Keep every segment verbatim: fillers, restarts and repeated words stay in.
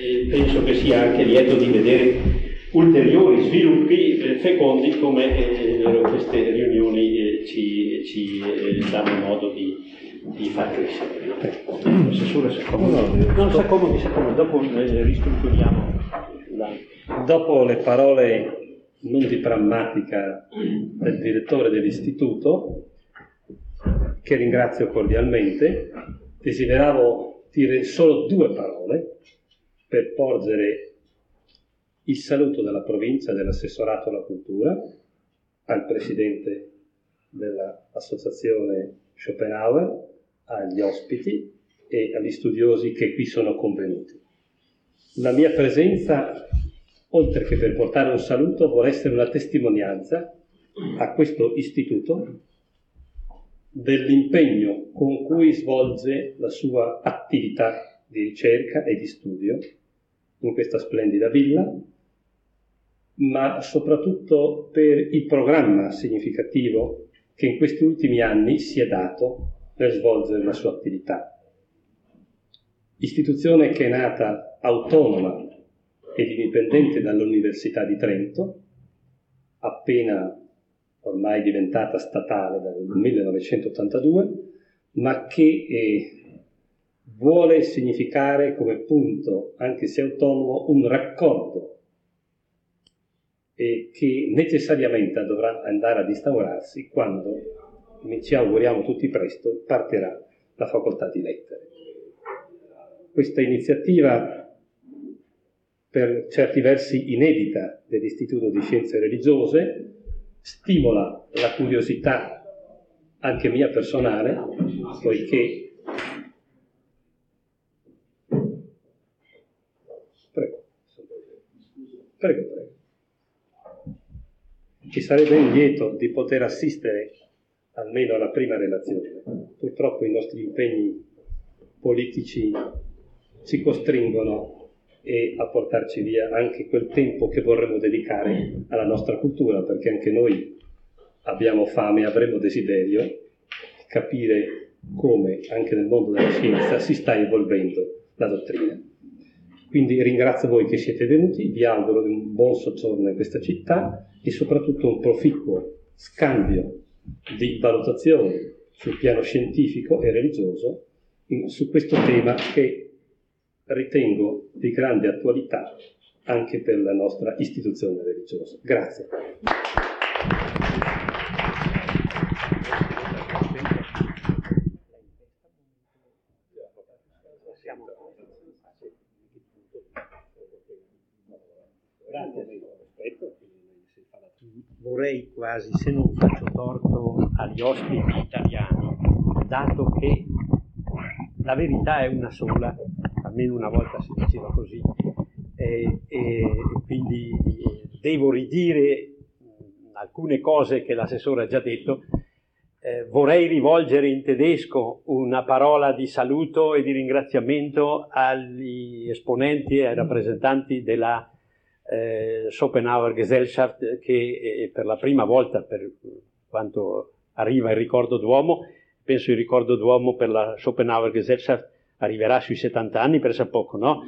e penso che sia anche lieto di vedere ulteriori sviluppi eh, fecondi come eh, queste riunioni eh, ci, ci eh, danno modo di, di far crescere. No? Assessore, se accomodi, no, se accomodi, se accomodi, dopo eh, ristrutturiamo. La... Dopo le parole non di prammatica del direttore dell'istituto, che ringrazio cordialmente, desideravo dire solo due parole per porgere il saluto della provincia dell'assessorato alla cultura al presidente dell'associazione Schopenhauer, agli ospiti e agli studiosi che qui sono convenuti. La mia presenza, oltre che per portare un saluto, vuole essere una testimonianza a questo istituto dell'impegno con cui svolge la sua attività di ricerca e di studio in questa splendida villa, ma soprattutto per il programma significativo che in questi ultimi anni si è dato per svolgere la sua attività. Istituzione che è nata autonoma ed indipendente dall'Università di Trento, appena ormai diventata statale dal millenovecentottantadue, ma che eh, vuole significare come punto, anche se autonomo, un raccordo e che necessariamente dovrà andare ad instaurarsi quando, ci auguriamo tutti presto, partirà la facoltà di lettere. Questa iniziativa, per certi versi inedita, dell'Istituto di Scienze Religiose, stimola la curiosità anche mia personale, poiché prego, prego, prego. Ci sarei ben lieto di poter assistere almeno alla prima relazione. Purtroppo i nostri impegni politici ci costringono e a portarci via anche quel tempo che vorremmo dedicare alla nostra cultura, perché anche noi abbiamo fame e avremo desiderio di capire come anche nel mondo della scienza si sta evolvendo la dottrina. Quindi ringrazio voi che siete venuti, vi auguro un buon soggiorno in questa città e soprattutto un proficuo scambio di valutazioni sul piano scientifico e religioso in, su questo tema che ritengo di grande attualità anche per la nostra istituzione religiosa. Grazie. Vorrei quasi, se non faccio torto agli ospiti italiani, dato che la verità è una sola, almeno una volta si diceva così, e, e quindi devo ridire alcune cose che l'assessore ha già detto. Eh, vorrei rivolgere in tedesco una parola di saluto e di ringraziamento agli esponenti e ai rappresentanti della eh, Schopenhauer Gesellschaft, che eh, per la prima volta, per quanto arriva il ricordo d'uomo, penso il ricordo d'uomo per la Schopenhauer Gesellschaft arriverà sui settanta anni, per sa poco, no?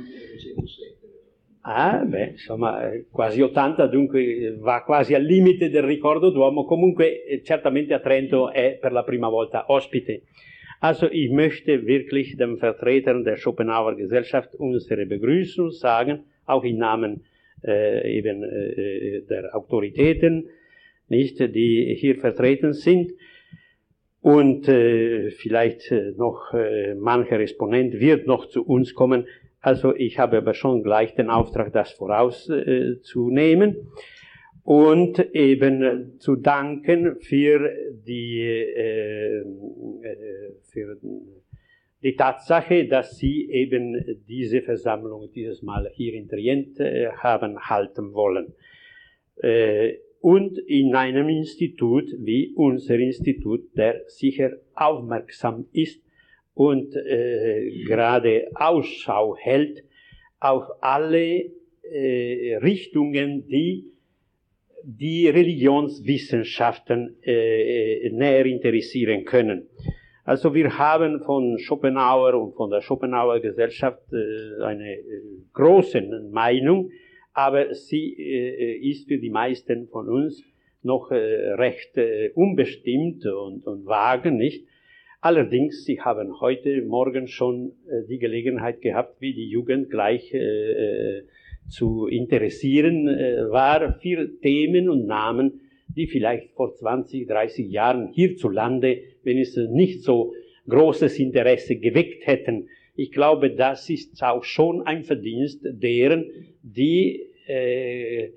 Ah, beh, insomma, quasi ottanta, dunque va quasi al limite del ricordo d'uomo. Comunque, eh, certamente a Trento è per la prima volta ospite. Also, ich möchte wirklich dem Vertretern der Schopenhauer Gesellschaft unsere Begrüßung sagen, auch im Namen äh, eben äh, der Autoritäten, nicht, die hier vertreten sind. Und äh, vielleicht äh, noch äh, mancher Exponent wird noch zu uns kommen. Also ich habe aber schon gleich den Auftrag, das vorauszunehmen äh, und eben zu danken für die, äh, für die Tatsache, dass Sie eben diese Versammlung dieses Mal hier in Trient äh, haben halten wollen. Äh, und in einem Institut wie unser Institut, der sicher aufmerksam ist und äh, gerade Ausschau hält auf alle äh, Richtungen, die die Religionswissenschaften äh, näher interessieren können. Also wir haben von Schopenhauer und von der Schopenhauer Gesellschaft äh, eine äh, großen Meinung, aber sie äh, ist für die meisten von uns noch äh, recht äh, unbestimmt und, und vage, nicht? Allerdings, sie haben heute Morgen schon äh, die Gelegenheit gehabt, wie die Jugend gleich äh, zu interessieren äh, war für Themen und Namen, die vielleicht vor zwanzig, dreißig Jahren hierzulande, wenn es nicht so großes Interesse geweckt hätten. Ich glaube, das ist auch schon ein Verdienst deren, die äh,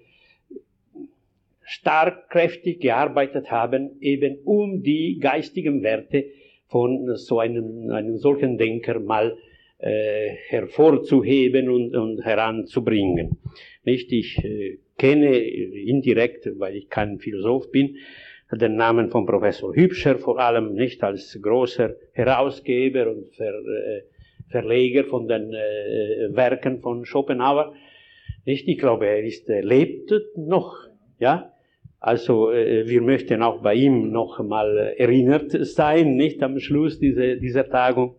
stark, kräftig gearbeitet haben, eben um die geistigen Werte von so einem, einem solchen Denker mal äh, hervorzuheben und, und heranzubringen. Nicht? Ich äh, kenne indirekt, weil ich kein Philosoph bin, den Namen von Professor Hübscher, vor allem nicht als großer Herausgeber und Ver, äh, Verleger von den äh, Werken von Schopenhauer. Nicht? Ich glaube, er ist, er lebt noch, ja. Also äh, wir möchten auch bei ihm noch mal erinnert sein, nicht am Schluss dieser, dieser Tagung.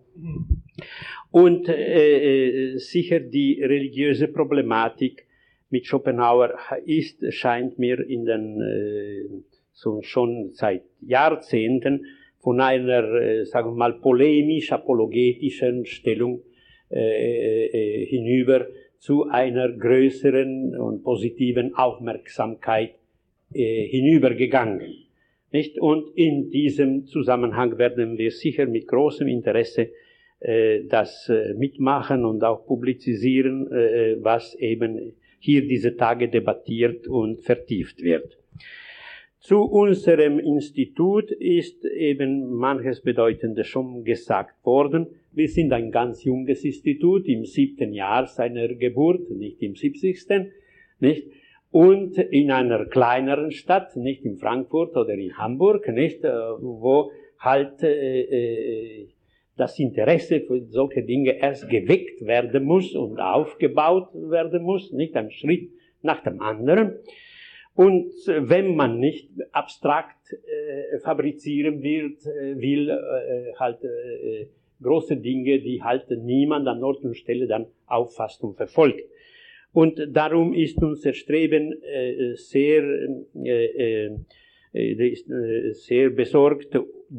Und äh, sicher die religiöse Problematik mit Schopenhauer ist, scheint mir in den äh, so schon seit Jahrzehnten von einer, äh, sagen wir mal, polemisch-apologetischen Stellung äh, äh, hinüber zu einer größeren und positiven Aufmerksamkeit äh, hinübergegangen. Nicht? Und in diesem Zusammenhang werden wir sicher mit großem Interesse äh, das äh, mitmachen und auch publizieren, äh, was eben hier diese Tage debattiert und vertieft wird. Zu unserem Institut ist eben manches Bedeutende schon gesagt worden. Wir sind ein ganz junges Institut, im siebten Jahr seiner Geburt, nicht im siebzigsten, nicht? Und in einer kleineren Stadt, nicht in Frankfurt oder in Hamburg, nicht? Wo halt äh, das Interesse für solche Dinge erst geweckt werden muss und aufgebaut werden muss, nicht? Ein Schritt nach dem anderen. Und wenn man nicht abstrakt äh, fabrizieren wird, äh, will, äh, halt äh, große Dinge, die halt niemand an Ort und Stelle dann auffasst und verfolgt. Und darum ist unser Streben äh, sehr, äh, äh, sehr besorgt,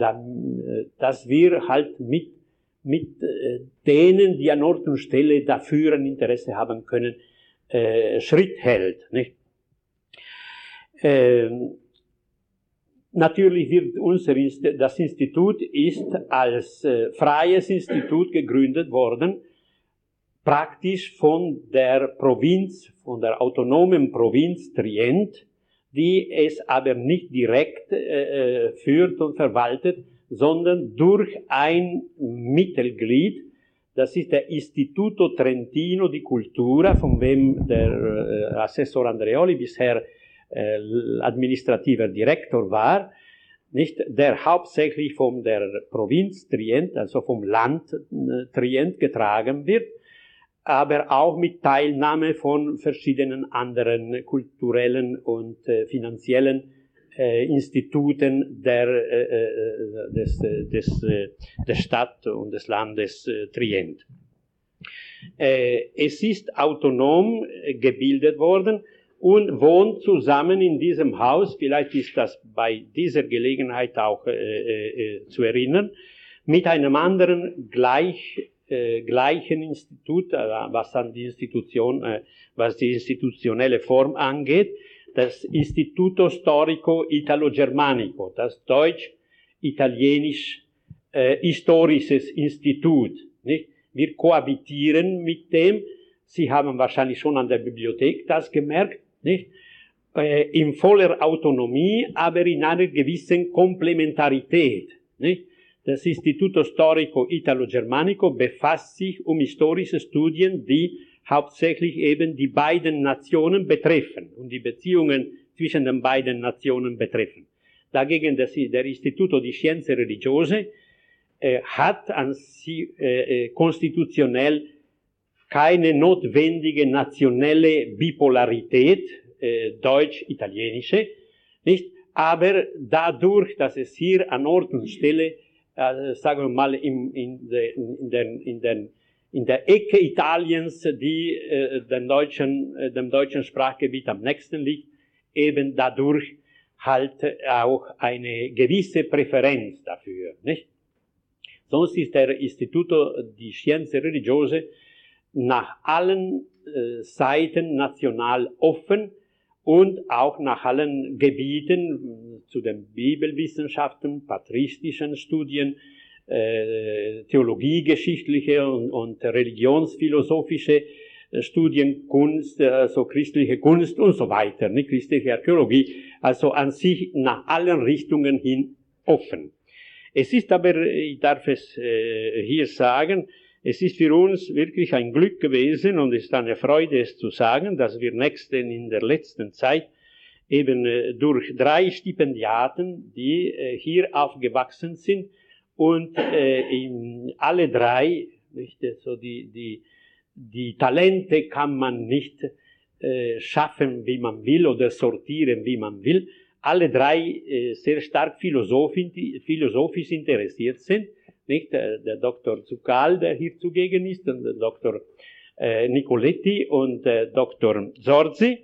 dass wir halt mit, mit äh, denen, die an Ort und Stelle dafür ein Interesse haben können, äh, Schritt hält, nicht? Ähm, natürlich wird unser Inst das Institut ist als äh, freies Institut gegründet worden, praktisch von der Provinz, von der autonomen Provinz Trient, die es aber nicht direkt äh, führt und verwaltet, sondern durch ein Mittelglied, das ist der Istituto Trentino di Cultura, von wem der äh, Assessor Andreoli bisher äh, administrativer Direktor war, nicht, der hauptsächlich von der Provinz Trient, also vom Land äh, Trient getragen wird, aber auch mit Teilnahme von verschiedenen anderen kulturellen und äh, finanziellen äh, Instituten der, äh, des, des, äh, der Stadt und des Landes äh, Trient. Äh, es ist autonom äh, gebildet worden und wohnt zusammen in diesem Haus, vielleicht ist das bei dieser Gelegenheit auch äh, äh, zu erinnern, mit einem anderen gleich Äh, gleichen Institut, äh, was an die Institution, äh, was die institutionelle Form angeht, das Istituto Storico Italo-Germanico, das deutsch-italienisch äh, historisches Institut, nicht? Wir kohabitieren mit dem, Sie haben wahrscheinlich schon an der Bibliothek das gemerkt, nicht? Äh, in voller Autonomie, aber in einer gewissen Komplementarität, nicht? Das Istituto Storico Italo-Germanico befasst sich um historische Studien, die hauptsächlich eben die beiden Nationen betreffen und die Beziehungen zwischen den beiden Nationen betreffen. Dagegen das, der Istituto di Scienze Religiose äh, hat an sie äh, konstitutionell keine notwendige nationale Bipolarität, äh, deutsch-italienische, nicht? Aber dadurch, dass es hier an Ort und Stelle, äh, sagen wir mal, in, in, de, in, den, in, den, in der Ecke Italiens, die äh, dem, deutschen, äh, dem deutschen Sprachgebiet am nächsten liegt, eben dadurch halt auch eine gewisse Präferenz dafür, nicht? Sonst ist der Istituto di Scienze Religiose nach allen äh, Seiten national offen und auch nach allen Gebieten, zu den Bibelwissenschaften, patristischen Studien, äh, theologiegeschichtliche und, und religionsphilosophische Studien, Kunst, also christliche Kunst und so weiter, nicht christliche Archäologie, also an sich nach allen Richtungen hin offen. Es ist aber, ich darf es äh, hier sagen, es ist für uns wirklich ein Glück gewesen und es ist eine Freude, es zu sagen, dass wir nächsten, in der letzten Zeit eben äh, durch drei Stipendiaten, die äh, hier aufgewachsen sind und äh, in alle drei, nicht, so die, die, die Talente kann man nicht äh, schaffen, wie man will, oder sortieren, wie man will. Alle drei äh, sehr stark philosophisch interessiert sind. Nicht? Der, der Doktor Zucal, der hier zugegen ist, und der Doktor äh, Nicoletti und der Doktor Zorzi.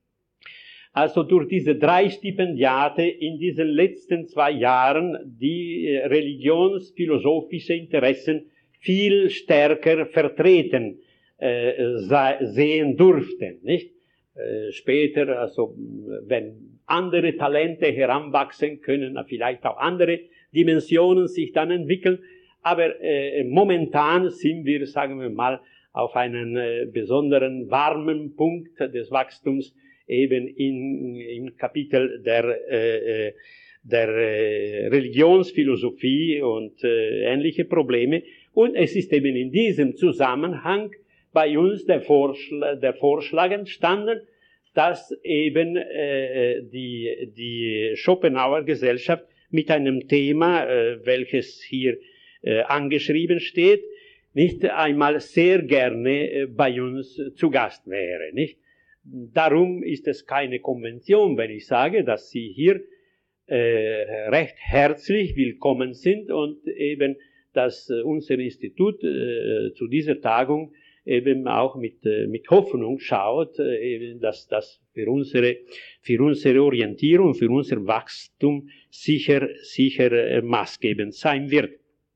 Also durch diese drei Stipendiate in diesen letzten zwei Jahren die äh, religionsphilosophische Interessen viel stärker vertreten äh, sehen durften, nicht? Äh, später, also wenn andere Talente heranwachsen, können vielleicht auch andere Dimensionen sich dann entwickeln, aber äh, momentan sind wir, sagen wir mal, auf einen äh, besonderen warmen Punkt des Wachstums, eben in, im Kapitel der, äh, der äh, Religionsphilosophie und äh, ähnliche Probleme. Und es ist eben in diesem Zusammenhang bei uns der Vorschlag, der Vorschlag entstanden, dass eben äh, die, die Schopenhauer Gesellschaft mit einem Thema, äh, welches hier äh, angeschrieben steht, nicht einmal sehr gerne äh, bei uns zu Gast wäre, nicht? Darum ist es keine Konvention, wenn ich sage, dass Sie hier äh, recht herzlich willkommen sind und eben, dass äh, unser Institut äh, zu dieser Tagung eben auch mit, äh, mit Hoffnung schaut, äh, eben, dass das für unsere, für unsere Orientierung, für unser Wachstum sicher, sicher äh, maßgebend sein wird.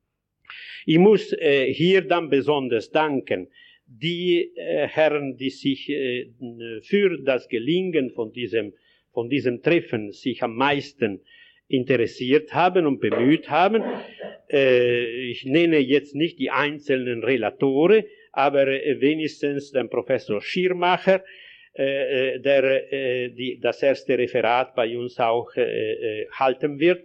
Ich muss äh, hier dann besonders danken, die äh, Herren, die sich äh, für das Gelingen von diesem, von diesem Treffen sich am meisten interessiert haben und bemüht haben. Äh, ich nenne jetzt nicht die einzelnen Relatore, aber äh, wenigstens den Professor Schirmacher, äh, der äh, die, das erste Referat bei uns auch äh, äh, halten wird.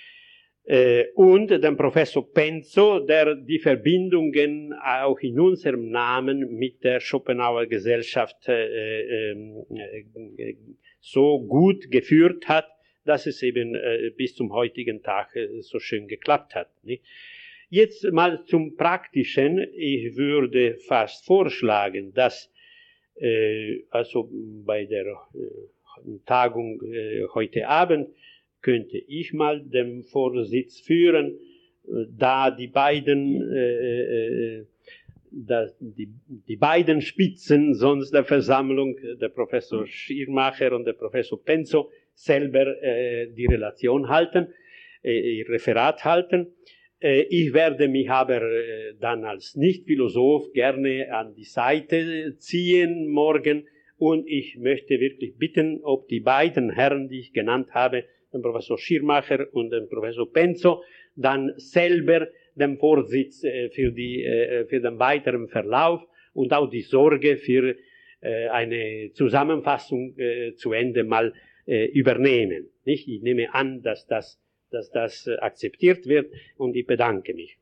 Äh, und den Professor Penzo, der die Verbindungen auch in unserem Namen mit der Schopenhauer Gesellschaft äh, äh, so gut geführt hat, dass es eben äh, bis zum heutigen Tag äh, so schön geklappt hat. Nicht? Jetzt mal zum Praktischen. Ich würde fast vorschlagen, dass äh, also bei der äh, Tagung äh, heute Abend könnte ich mal den Vorsitz führen, da die beiden, äh, äh, da die, die beiden Spitzen sonst der Versammlung, der Professor Schirmacher und der Professor Penzo, selber äh, die Relation halten, äh, ihr Referat halten. Äh, ich werde mich aber äh, dann als Nicht-Philosoph gerne an die Seite ziehen morgen und ich möchte wirklich bitten, ob die beiden Herren, die ich genannt habe, den Professor Schirmacher und den Professor Penzo, dann selber den Vorsitz äh, für, die, äh, für den weiteren Verlauf und auch die Sorge für äh, eine Zusammenfassung äh, zu Ende mal äh, übernehmen. Nicht? Ich nehme an, dass das, dass das äh, akzeptiert wird und ich bedanke mich.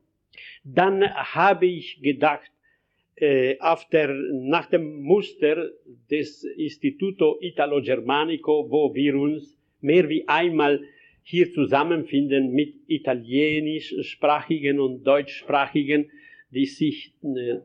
Dann habe ich gedacht, äh, auf der, nach dem Muster des Instituto Italo-Germanico, wo wir uns mehr wie einmal hier zusammenfinden mit italienischsprachigen und deutschsprachigen, die sich äh,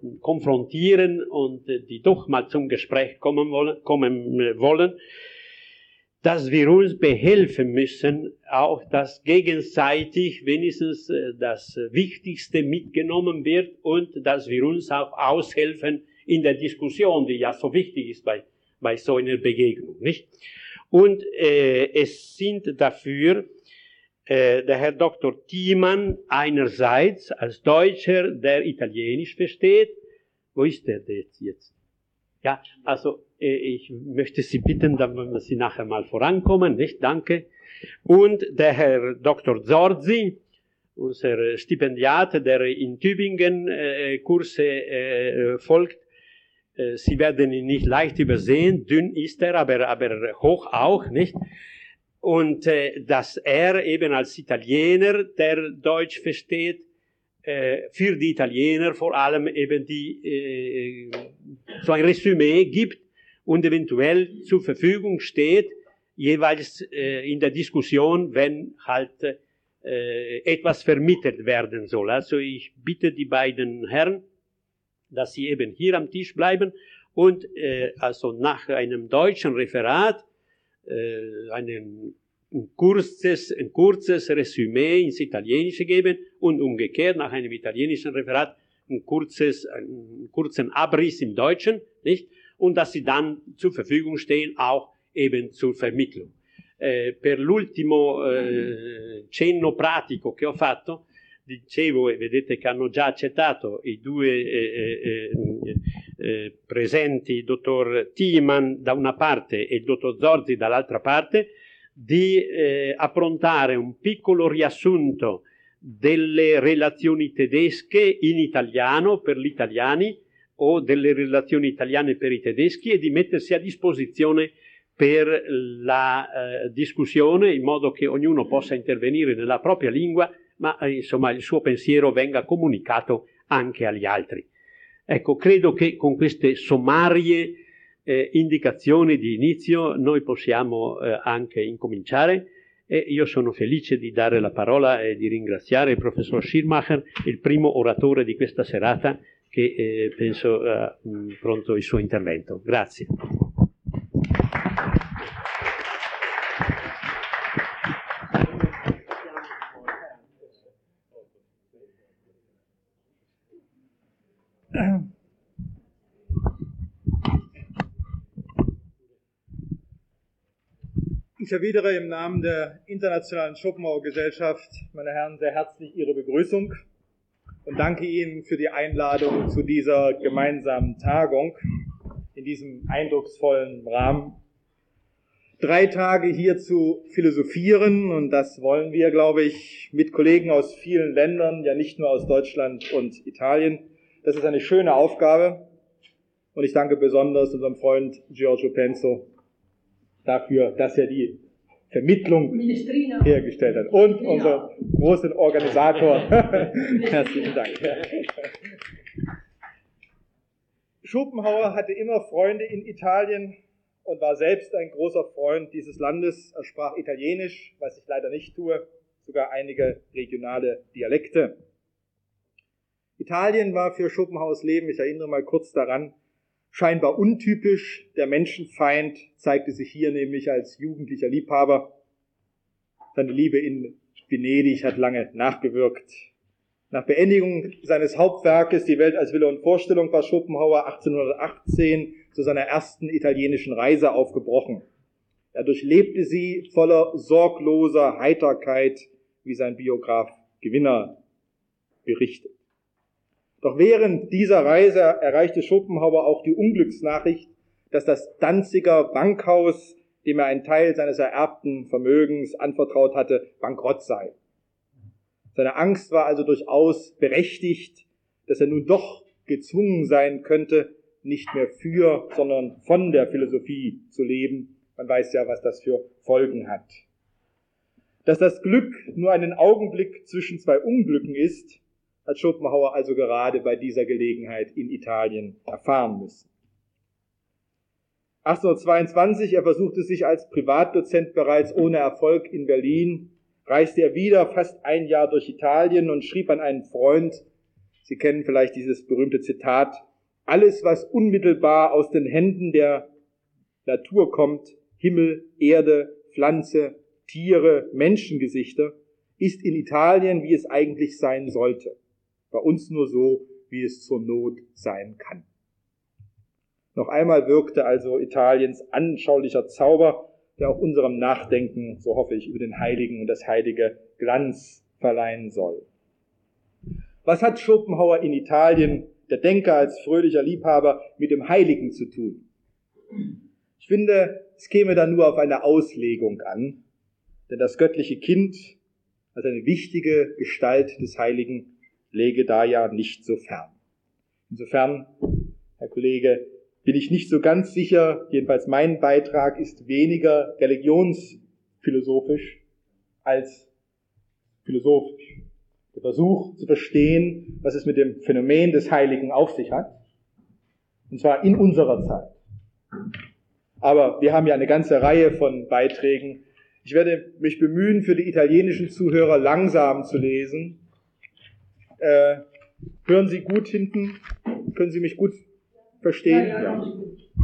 konfrontieren und äh, die doch mal zum Gespräch kommen wollen, kommen wollen. dass wir uns behelfen müssen, auch dass gegenseitig wenigstens das Wichtigste mitgenommen wird und dass wir uns auch aushelfen in der Diskussion, die ja so wichtig ist bei, bei so einer Begegnung, nicht? Und äh, es sind dafür äh, der Herr Doktor Thiemann einerseits als Deutscher, der Italienisch versteht. Wo ist der jetzt? Ja, also äh, ich möchte Sie bitten, dass Sie nachher mal vorankommen, nicht? Danke. Und der Herr Doktor Zorzi, unser Stipendiat, der in Tübingen äh, Kurse äh, folgt. Sie werden ihn nicht leicht übersehen, dünn ist er, aber, aber hoch auch, nicht? Und äh, dass er eben als Italiener, der Deutsch versteht, äh, für die Italiener vor allem eben die, äh, so ein Resümee gibt und eventuell zur Verfügung steht, jeweils äh, in der Diskussion, wenn halt äh, etwas vermittelt werden soll. Also ich bitte die beiden Herren, dass sie eben hier am Tisch bleiben und äh, also nach einem deutschen Referat äh, einen, ein, kurzes, ein kurzes Resümee ins Italienische geben und umgekehrt nach einem italienischen Referat ein kurzes, einen kurzen Abriss im Deutschen, nicht? Und dass sie dann zur Verfügung stehen, auch eben zur Vermittlung. Eh, per l'ultimo eh, cenno pratico che ho fatto, dicevo, e vedete che hanno già accettato i due eh, eh, eh, presenti, il dottor Thiemann da una parte e il dottor Zorzi dall'altra parte, di eh, approntare un piccolo riassunto delle relazioni tedesche in italiano per gli italiani o delle relazioni italiane per i tedeschi e di mettersi a disposizione per la eh, discussione in modo che ognuno possa intervenire nella propria lingua, ma eh, insomma il suo pensiero venga comunicato anche agli altri. Ecco, credo che con queste sommarie eh, indicazioni di inizio noi possiamo eh, anche incominciare e io sono felice di dare la parola e di ringraziare il professor Schirmacher, il primo oratore di questa serata che eh, penso ha eh, pronto il suo intervento. Grazie. Ich erwidere im Namen der Internationalen Schopenhauer-Gesellschaft, meine Herren, sehr herzlich Ihre Begrüßung und danke Ihnen für die Einladung zu dieser gemeinsamen Tagung in diesem eindrucksvollen Rahmen. Drei Tage hier zu philosophieren, und das wollen wir, glaube ich, mit Kollegen aus vielen Ländern, ja nicht nur aus Deutschland und Italien. Das ist eine schöne Aufgabe und ich danke besonders unserem Freund Giorgio Penzo dafür, dass er die Vermittlung Ministrina. hergestellt hat. Und ja. unser großen Organisator. Herzlichen Dank. Schopenhauer hatte immer Freunde in Italien und war selbst ein großer Freund dieses Landes. Er sprach Italienisch, was ich leider nicht tue, sogar einige regionale Dialekte. Italien war für Schopenhauers Leben, ich erinnere mal kurz daran, scheinbar untypisch. Der Menschenfeind zeigte sich hier nämlich als jugendlicher Liebhaber. Seine Liebe in Venedig hat lange nachgewirkt. Nach Beendigung seines Hauptwerkes Die Welt als Wille und Vorstellung war Schopenhauer achtzehnhundertachtzehn zu seiner ersten italienischen Reise aufgebrochen. Er durchlebte sie voller sorgloser Heiterkeit, wie sein Biograf Gewinner berichtet. Doch während dieser Reise erreichte Schopenhauer auch die Unglücksnachricht, dass das Danziger Bankhaus, dem er einen Teil seines ererbten Vermögens anvertraut hatte, bankrott sei. Seine Angst war also durchaus berechtigt, dass er nun doch gezwungen sein könnte, nicht mehr für, sondern von der Philosophie zu leben. Man weiß ja, was das für Folgen hat. Dass das Glück nur einen Augenblick zwischen zwei Unglücken ist, hat Schopenhauer also gerade bei dieser Gelegenheit in Italien erfahren müssen. achtzehnhundertzweiundzwanzig, er versuchte sich als Privatdozent bereits ohne Erfolg in Berlin, reiste er wieder fast ein Jahr durch Italien und schrieb an einen Freund, Sie kennen vielleicht dieses berühmte Zitat, alles, was unmittelbar aus den Händen der Natur kommt, Himmel, Erde, Pflanze, Tiere, Menschengesichter, ist in Italien, wie es eigentlich sein sollte. Bei uns nur so, wie es zur Not sein kann. Noch einmal wirkte also Italiens anschaulicher Zauber, der auch unserem Nachdenken, so hoffe ich, über den Heiligen und das Heilige Glanz verleihen soll. Was hat Schopenhauer in Italien, der Denker als fröhlicher Liebhaber, mit dem Heiligen zu tun? Ich finde, es käme da nur auf eine Auslegung an, denn das göttliche Kind als eine wichtige Gestalt des Heiligen läge da ja nicht so fern. Insofern, Herr Kollege, bin ich nicht so ganz sicher, jedenfalls mein Beitrag ist weniger religionsphilosophisch als philosophisch. Der Versuch zu verstehen, was es mit dem Phänomen des Heiligen auf sich hat, und zwar in unserer Zeit. Aber wir haben ja eine ganze Reihe von Beiträgen. Ich werde mich bemühen, für die italienischen Zuhörer langsam zu lesen. Äh, hören Sie gut hinten? Können Sie mich gut verstehen? Ja, ja.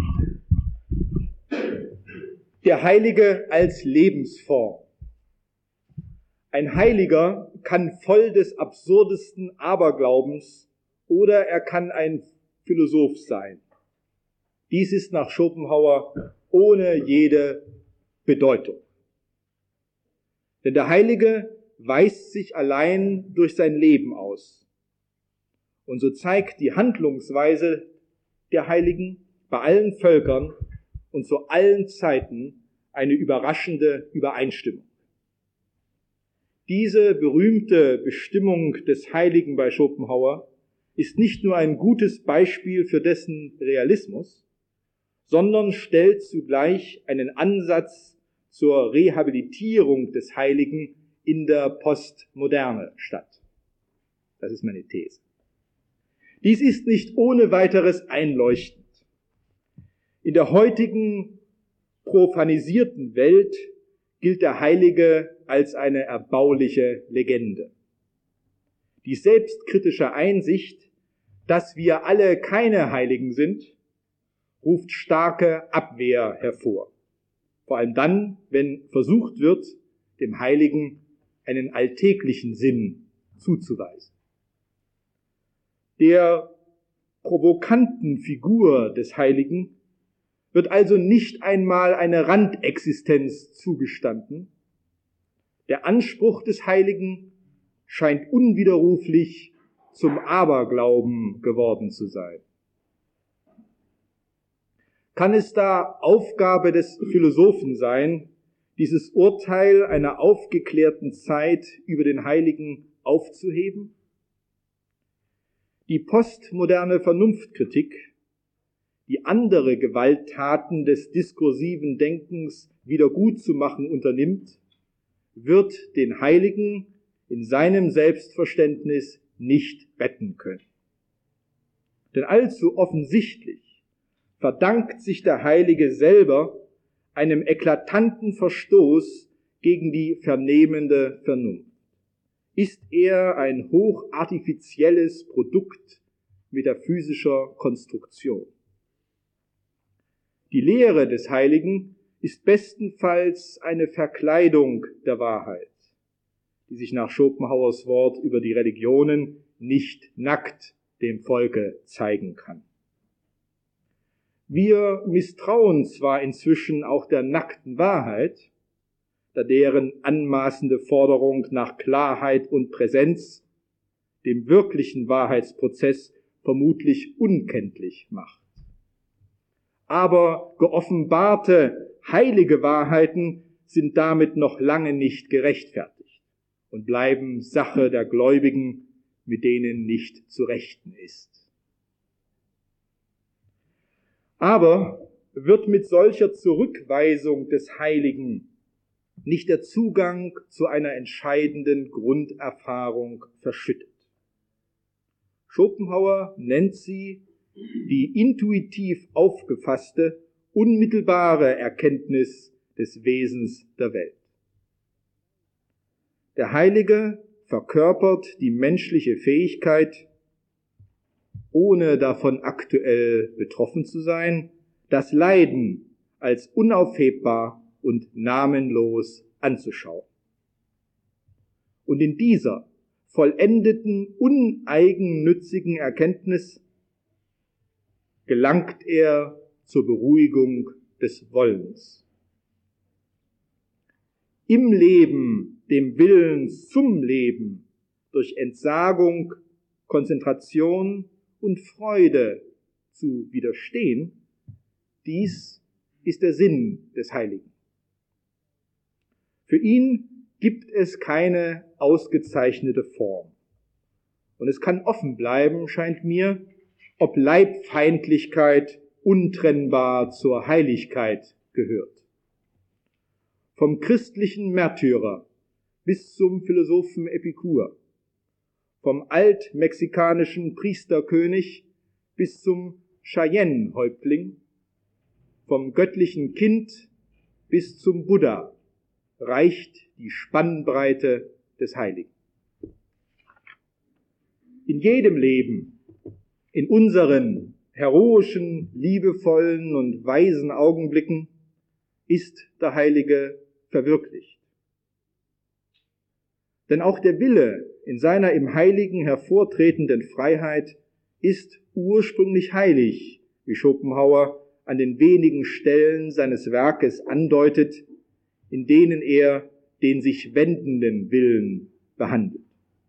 Der Heilige als Lebensform. Ein Heiliger kann voll des absurdesten Aberglaubens oder er kann ein Philosoph sein. Dies ist nach Schopenhauer ohne jede Bedeutung. Denn der Heilige weist sich allein durch sein Leben aus. Und so zeigt die Handlungsweise der Heiligen bei allen Völkern und zu allen Zeiten eine überraschende Übereinstimmung. Diese berühmte Bestimmung des Heiligen bei Schopenhauer ist nicht nur ein gutes Beispiel für dessen Realismus, sondern stellt zugleich einen Ansatz zur Rehabilitierung des Heiligen in der Postmoderne statt. Das ist meine These. Dies ist nicht ohne weiteres einleuchtend. In der heutigen profanisierten Welt gilt der Heilige als eine erbauliche Legende. Die selbstkritische Einsicht, dass wir alle keine Heiligen sind, ruft starke Abwehr hervor. Vor allem dann, wenn versucht wird, dem Heiligen einen alltäglichen Sinn zuzuweisen. Der provokanten Figur des Heiligen wird also nicht einmal eine Randexistenz zugestanden. Der Anspruch des Heiligen scheint unwiderruflich zum Aberglauben geworden zu sein. Kann es da Aufgabe des Philosophen sein, dieses Urteil einer aufgeklärten Zeit über den Heiligen aufzuheben? Die postmoderne Vernunftkritik, die andere Gewalttaten des diskursiven Denkens wiedergutzumachen unternimmt, wird den Heiligen in seinem Selbstverständnis nicht retten können. Denn allzu offensichtlich verdankt sich der Heilige selber einem eklatanten Verstoß gegen die vernehmende Vernunft. Ist er ein hochartifizielles Produkt metaphysischer Konstruktion. Die Lehre des Heiligen ist bestenfalls eine Verkleidung der Wahrheit, die sich nach Schopenhauers Wort über die Religionen nicht nackt dem Volke zeigen kann. Wir misstrauen zwar inzwischen auch der nackten Wahrheit, da deren anmaßende Forderung nach Klarheit und Präsenz dem wirklichen Wahrheitsprozess vermutlich unkenntlich macht. Aber geoffenbarte heilige Wahrheiten sind damit noch lange nicht gerechtfertigt und bleiben Sache der Gläubigen, mit denen nicht zu rechten ist. Aber wird mit solcher Zurückweisung des Heiligen nicht der Zugang zu einer entscheidenden Grunderfahrung verschüttet? Schopenhauer nennt sie die intuitiv aufgefasste, unmittelbare Erkenntnis des Wesens der Welt. Der Heilige verkörpert die menschliche Fähigkeit, ohne davon aktuell betroffen zu sein, das Leiden als unaufhebbar und namenlos anzuschauen. Und in dieser vollendeten, uneigennützigen Erkenntnis gelangt er zur Beruhigung des Wollens. Im Leben, dem Willen zum Leben, durch Entsagung, Konzentration und Freude zu widerstehen, dies ist der Sinn des Heiligen. Für ihn gibt es keine ausgezeichnete Form. Und es kann offen bleiben, scheint mir, ob Leibfeindlichkeit untrennbar zur Heiligkeit gehört. Vom christlichen Märtyrer bis zum Philosophen Epikur, vom altmexikanischen Priesterkönig bis zum Cheyenne-Häuptling, vom göttlichen Kind bis zum Buddha reicht die Spannbreite des Heiligen. In jedem Leben, in unseren heroischen, liebevollen und weisen Augenblicken ist der Heilige verwirklicht. Denn auch der Wille in seiner im Heiligen hervortretenden Freiheit ist ursprünglich heilig, wie Schopenhauer an den wenigen Stellen seines Werkes andeutet, in denen er den sich wendenden Willen behandelt.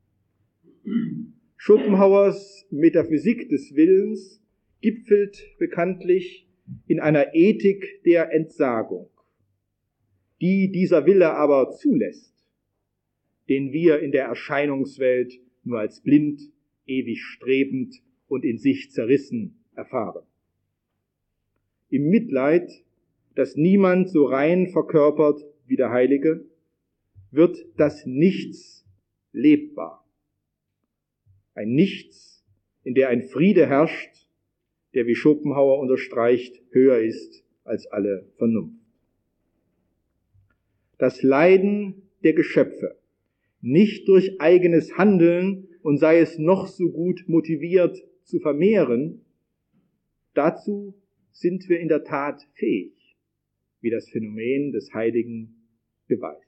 Schopenhauers Metaphysik des Willens gipfelt bekanntlich in einer Ethik der Entsagung, die dieser Wille aber zulässt, den wir in der Erscheinungswelt nur als blind, ewig strebend und in sich zerrissen erfahren. Im Mitleid, das niemand so rein verkörpert wie der Heilige, wird das Nichts lebbar. Ein Nichts, in der ein Friede herrscht, der, wie Schopenhauer unterstreicht, höher ist als alle Vernunft. Das Leiden der Geschöpfe, nicht durch eigenes Handeln und sei es noch so gut motiviert zu vermehren, dazu sind wir in der Tat fähig, wie das Phänomen des Heiligen beweist.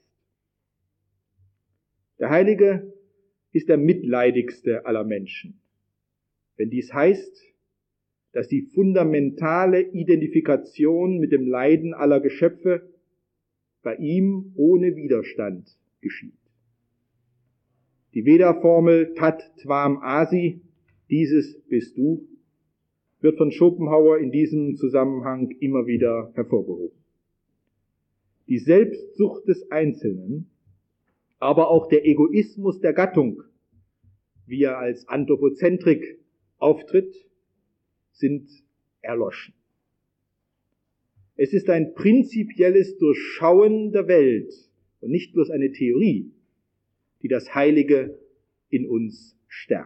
Der Heilige ist der mitleidigste aller Menschen, wenn dies heißt, dass die fundamentale Identifikation mit dem Leiden aller Geschöpfe bei ihm ohne Widerstand geschieht. Die Veda-Formel Tat Tvam Asi, dieses bist du, wird von Schopenhauer in diesem Zusammenhang immer wieder hervorgehoben. Die Selbstsucht des Einzelnen, aber auch der Egoismus der Gattung, wie er als Anthropozentrik auftritt, sind erloschen. Es ist ein prinzipielles Durchschauen der Welt und nicht bloß eine Theorie, die das Heilige in uns stärkt.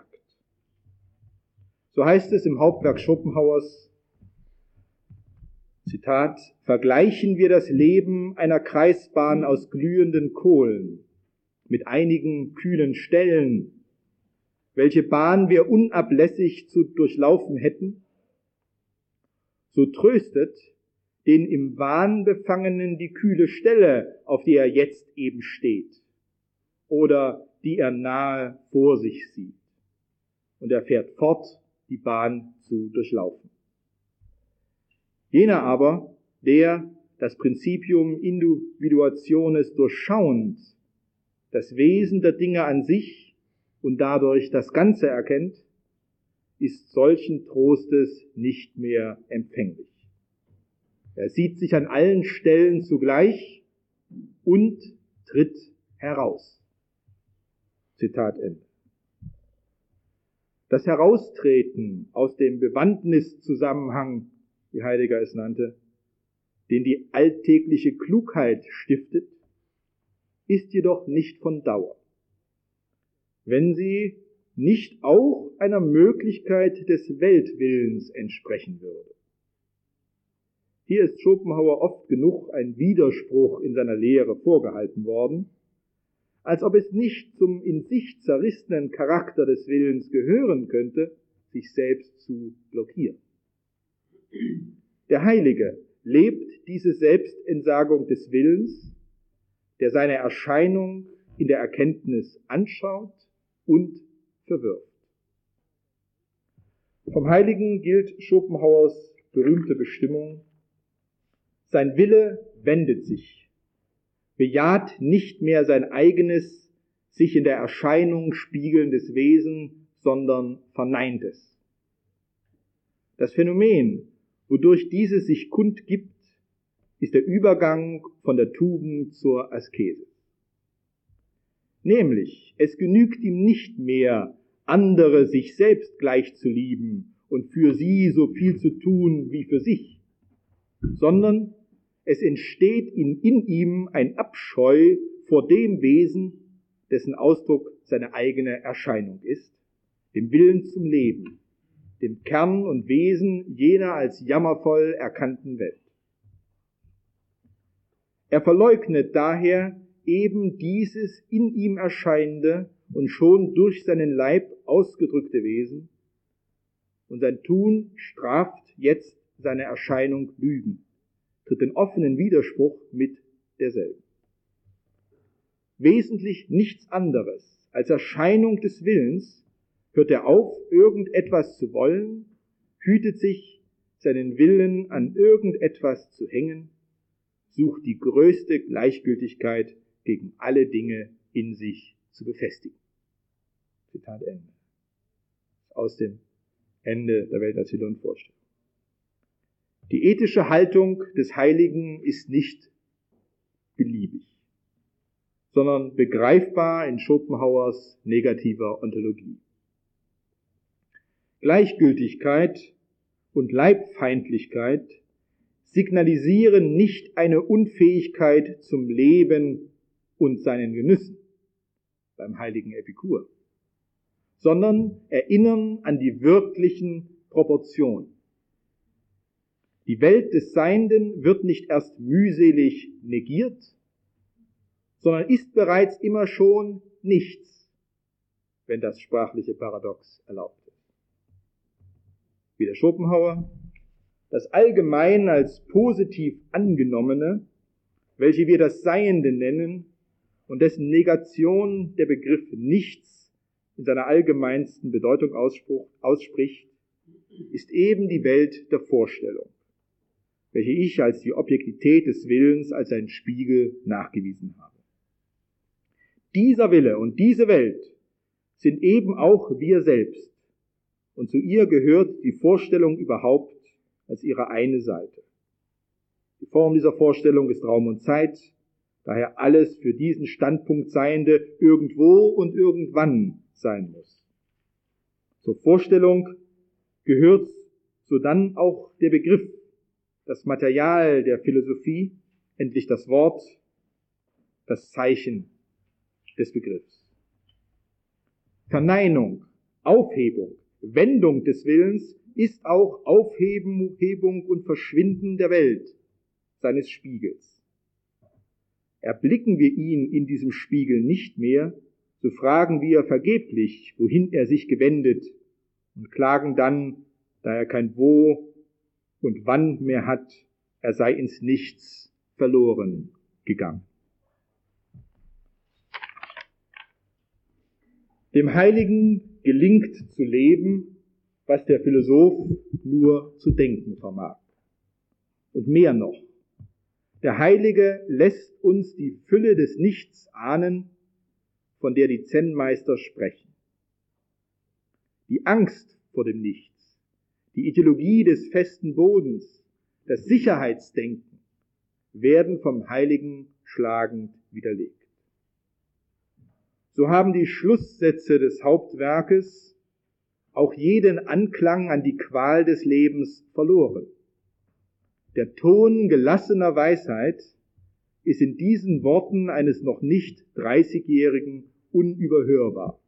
So heißt es im Hauptwerk Schopenhauers, Zitat, vergleichen wir das Leben einer Kreisbahn aus glühenden Kohlen mit einigen kühlen Stellen, welche Bahn wir unablässig zu durchlaufen hätten, so tröstet den im Wahn Befangenen die kühle Stelle, auf die er jetzt eben steht, oder die er nahe vor sich sieht. Und er fährt fort, die Bahn zu durchlaufen. Jener aber, der das Principium Individuationis durchschauend, das Wesen der Dinge an sich und dadurch das Ganze erkennt, ist solchen Trostes nicht mehr empfänglich. Er sieht sich an allen Stellen zugleich und tritt heraus. Zitat Ende. Das Heraustreten aus dem Bewandtniszusammenhang, wie Heidegger es nannte, den die alltägliche Klugheit stiftet, ist jedoch nicht von Dauer, wenn sie nicht auch einer Möglichkeit des Weltwillens entsprechen würde. Hier ist Schopenhauer oft genug ein Widerspruch in seiner Lehre vorgehalten worden, als ob es nicht zum in sich zerrissenen Charakter des Willens gehören könnte, sich selbst zu blockieren. Der Heilige lebt diese Selbstentsagung des Willens, der seine Erscheinung in der Erkenntnis anschaut und verwirft. Vom Heiligen gilt Schopenhauers berühmte Bestimmung: Sein Wille wendet sich, bejaht nicht mehr sein eigenes, sich in der Erscheinung spiegelndes Wesen, sondern verneint es. Das Phänomen, wodurch dieses sich kundgibt, ist der Übergang von der Tugend zur Askese. Nämlich, es genügt ihm nicht mehr, andere sich selbst gleich zu lieben und für sie so viel zu tun wie für sich, sondern es entsteht in, in ihm ein Abscheu vor dem Wesen, dessen Ausdruck seine eigene Erscheinung ist, dem Willen zum Leben, dem Kern und Wesen jener als jammervoll erkannten Welt. Er verleugnet daher eben dieses in ihm erscheinende und schon durch seinen Leib ausgedrückte Wesen, und sein Tun straft jetzt seine Erscheinung Lügen, tritt in offenen Widerspruch mit derselben. Wesentlich nichts anderes als Erscheinung des Willens hört er auf, irgendetwas zu wollen, hütet sich, seinen Willen an irgendetwas zu hängen, sucht die größte Gleichgültigkeit gegen alle Dinge in sich zu befestigen. Zitat Ende. Aus dem Ende der Welterzählung und Vorstellung. Die ethische Haltung des Heiligen ist nicht beliebig, sondern begreifbar in Schopenhauers negativer Ontologie. Gleichgültigkeit und Leibfeindlichkeit signalisieren nicht eine Unfähigkeit zum Leben und seinen Genüssen beim heiligen Epikur, sondern erinnern an die wirklichen Proportionen. Die Welt des Seienden wird nicht erst mühselig negiert, sondern ist bereits immer schon nichts, wenn das sprachliche Paradox erlaubt ist. Wie der Schopenhauer, das allgemein als positiv angenommene, welche wir das Seiende nennen und dessen Negation der Begriff nichts in seiner allgemeinsten Bedeutung ausspricht, ist eben die Welt der Vorstellung, welche ich als die Objektität des Willens als einen Spiegel nachgewiesen habe. Dieser Wille und diese Welt sind eben auch wir selbst, und zu ihr gehört die Vorstellung überhaupt als ihre eine Seite. Die Form dieser Vorstellung ist Raum und Zeit, daher alles für diesen Standpunkt Seiende irgendwo und irgendwann sein muss. Zur Vorstellung gehört sodann auch der Begriff, das Material der Philosophie, endlich das Wort, das Zeichen des Begriffs. Verneinung, Aufhebung, Wendung des Willens ist auch Aufhebung und Verschwinden der Welt, seines Spiegels. Erblicken wir ihn in diesem Spiegel nicht mehr, so fragen wir vergeblich, wohin er sich gewendet, und klagen dann, da er kein Wo und Wann mehr hat, er sei ins Nichts verloren gegangen. Dem Heiligen gelingt zu leben, was der Philosoph nur zu denken vermag. Und mehr noch, der Heilige lässt uns die Fülle des Nichts ahnen, von der die Zen-Meister sprechen. Die Angst vor dem Nichts, die Ideologie des festen Bodens, das Sicherheitsdenken werden vom Heiligen schlagend widerlegt. So haben die Schlusssätze des Hauptwerkes auch jeden Anklang an die Qual des Lebens verloren. Der Ton gelassener Weisheit ist in diesen Worten eines noch nicht dreißigjährigen unüberhörbar.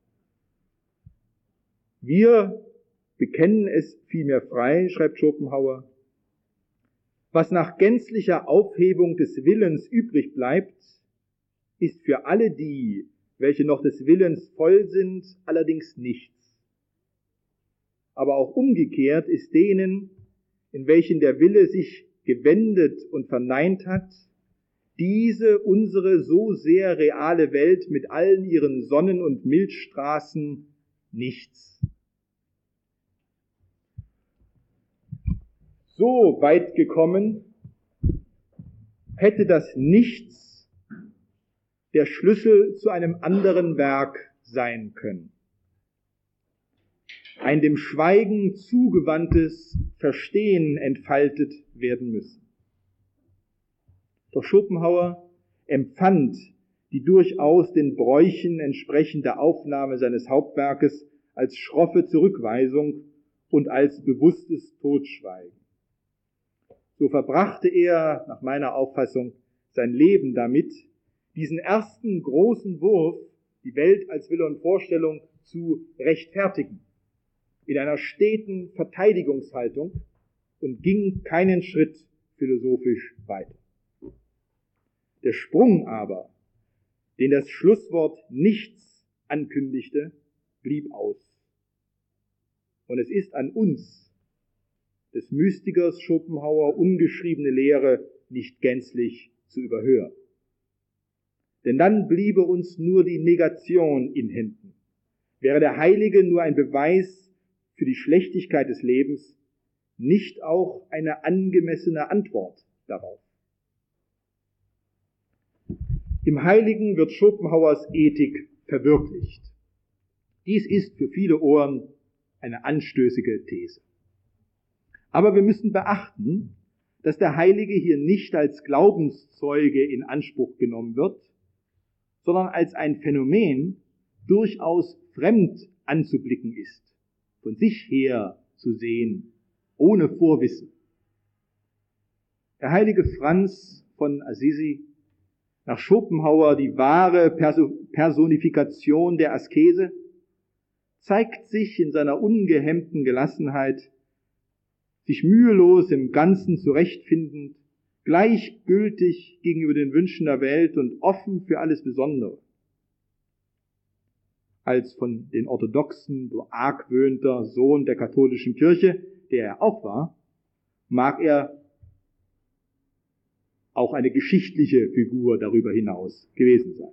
Wir bekennen es vielmehr frei, schreibt Schopenhauer, was nach gänzlicher Aufhebung des Willens übrig bleibt, ist für alle die, welche noch des Willens voll sind, allerdings nichts. Aber auch umgekehrt ist denen, in welchen der Wille sich gewendet und verneint hat, diese unsere so sehr reale Welt mit allen ihren Sonnen- und Milchstraßen nichts. So weit gekommen, hätte das Nichts der Schlüssel zu einem anderen Werk sein können. Ein dem Schweigen zugewandtes Verstehen entfaltet werden müssen. Doch Schopenhauer empfand die durchaus den Bräuchen entsprechende Aufnahme seines Hauptwerkes als schroffe Zurückweisung und als bewusstes Totschweigen. So verbrachte er, nach meiner Auffassung, sein Leben damit, diesen ersten großen Wurf, die Welt als Wille und Vorstellung, zu rechtfertigen, in einer steten Verteidigungshaltung, und ging keinen Schritt philosophisch weiter. Der Sprung aber, den das Schlusswort Nichts ankündigte, blieb aus. Und es ist an uns, des Mystikers Schopenhauer ungeschriebene Lehre nicht gänzlich zu überhören. Denn dann bliebe uns nur die Negation in Händen. Wäre der Heilige nur ein Beweis für die Schlechtigkeit des Lebens, nicht auch eine angemessene Antwort darauf. Im Heiligen wird Schopenhauers Ethik verwirklicht. Dies ist für viele Ohren eine anstößige These. Aber wir müssen beachten, dass der Heilige hier nicht als Glaubenszeuge in Anspruch genommen wird, sondern als ein Phänomen durchaus fremd anzublicken ist, von sich her zu sehen, ohne Vorwissen. Der heilige Franz von Assisi, nach Schopenhauer die wahre Personifikation der Askese, zeigt sich in seiner ungehemmten Gelassenheit, sich mühelos im Ganzen zurechtfindend, gleichgültig gegenüber den Wünschen der Welt und offen für alles Besondere. Als von den Orthodoxen beargwöhnter Sohn der katholischen Kirche, der er auch war, mag er auch eine geschichtliche Figur darüber hinaus gewesen sein.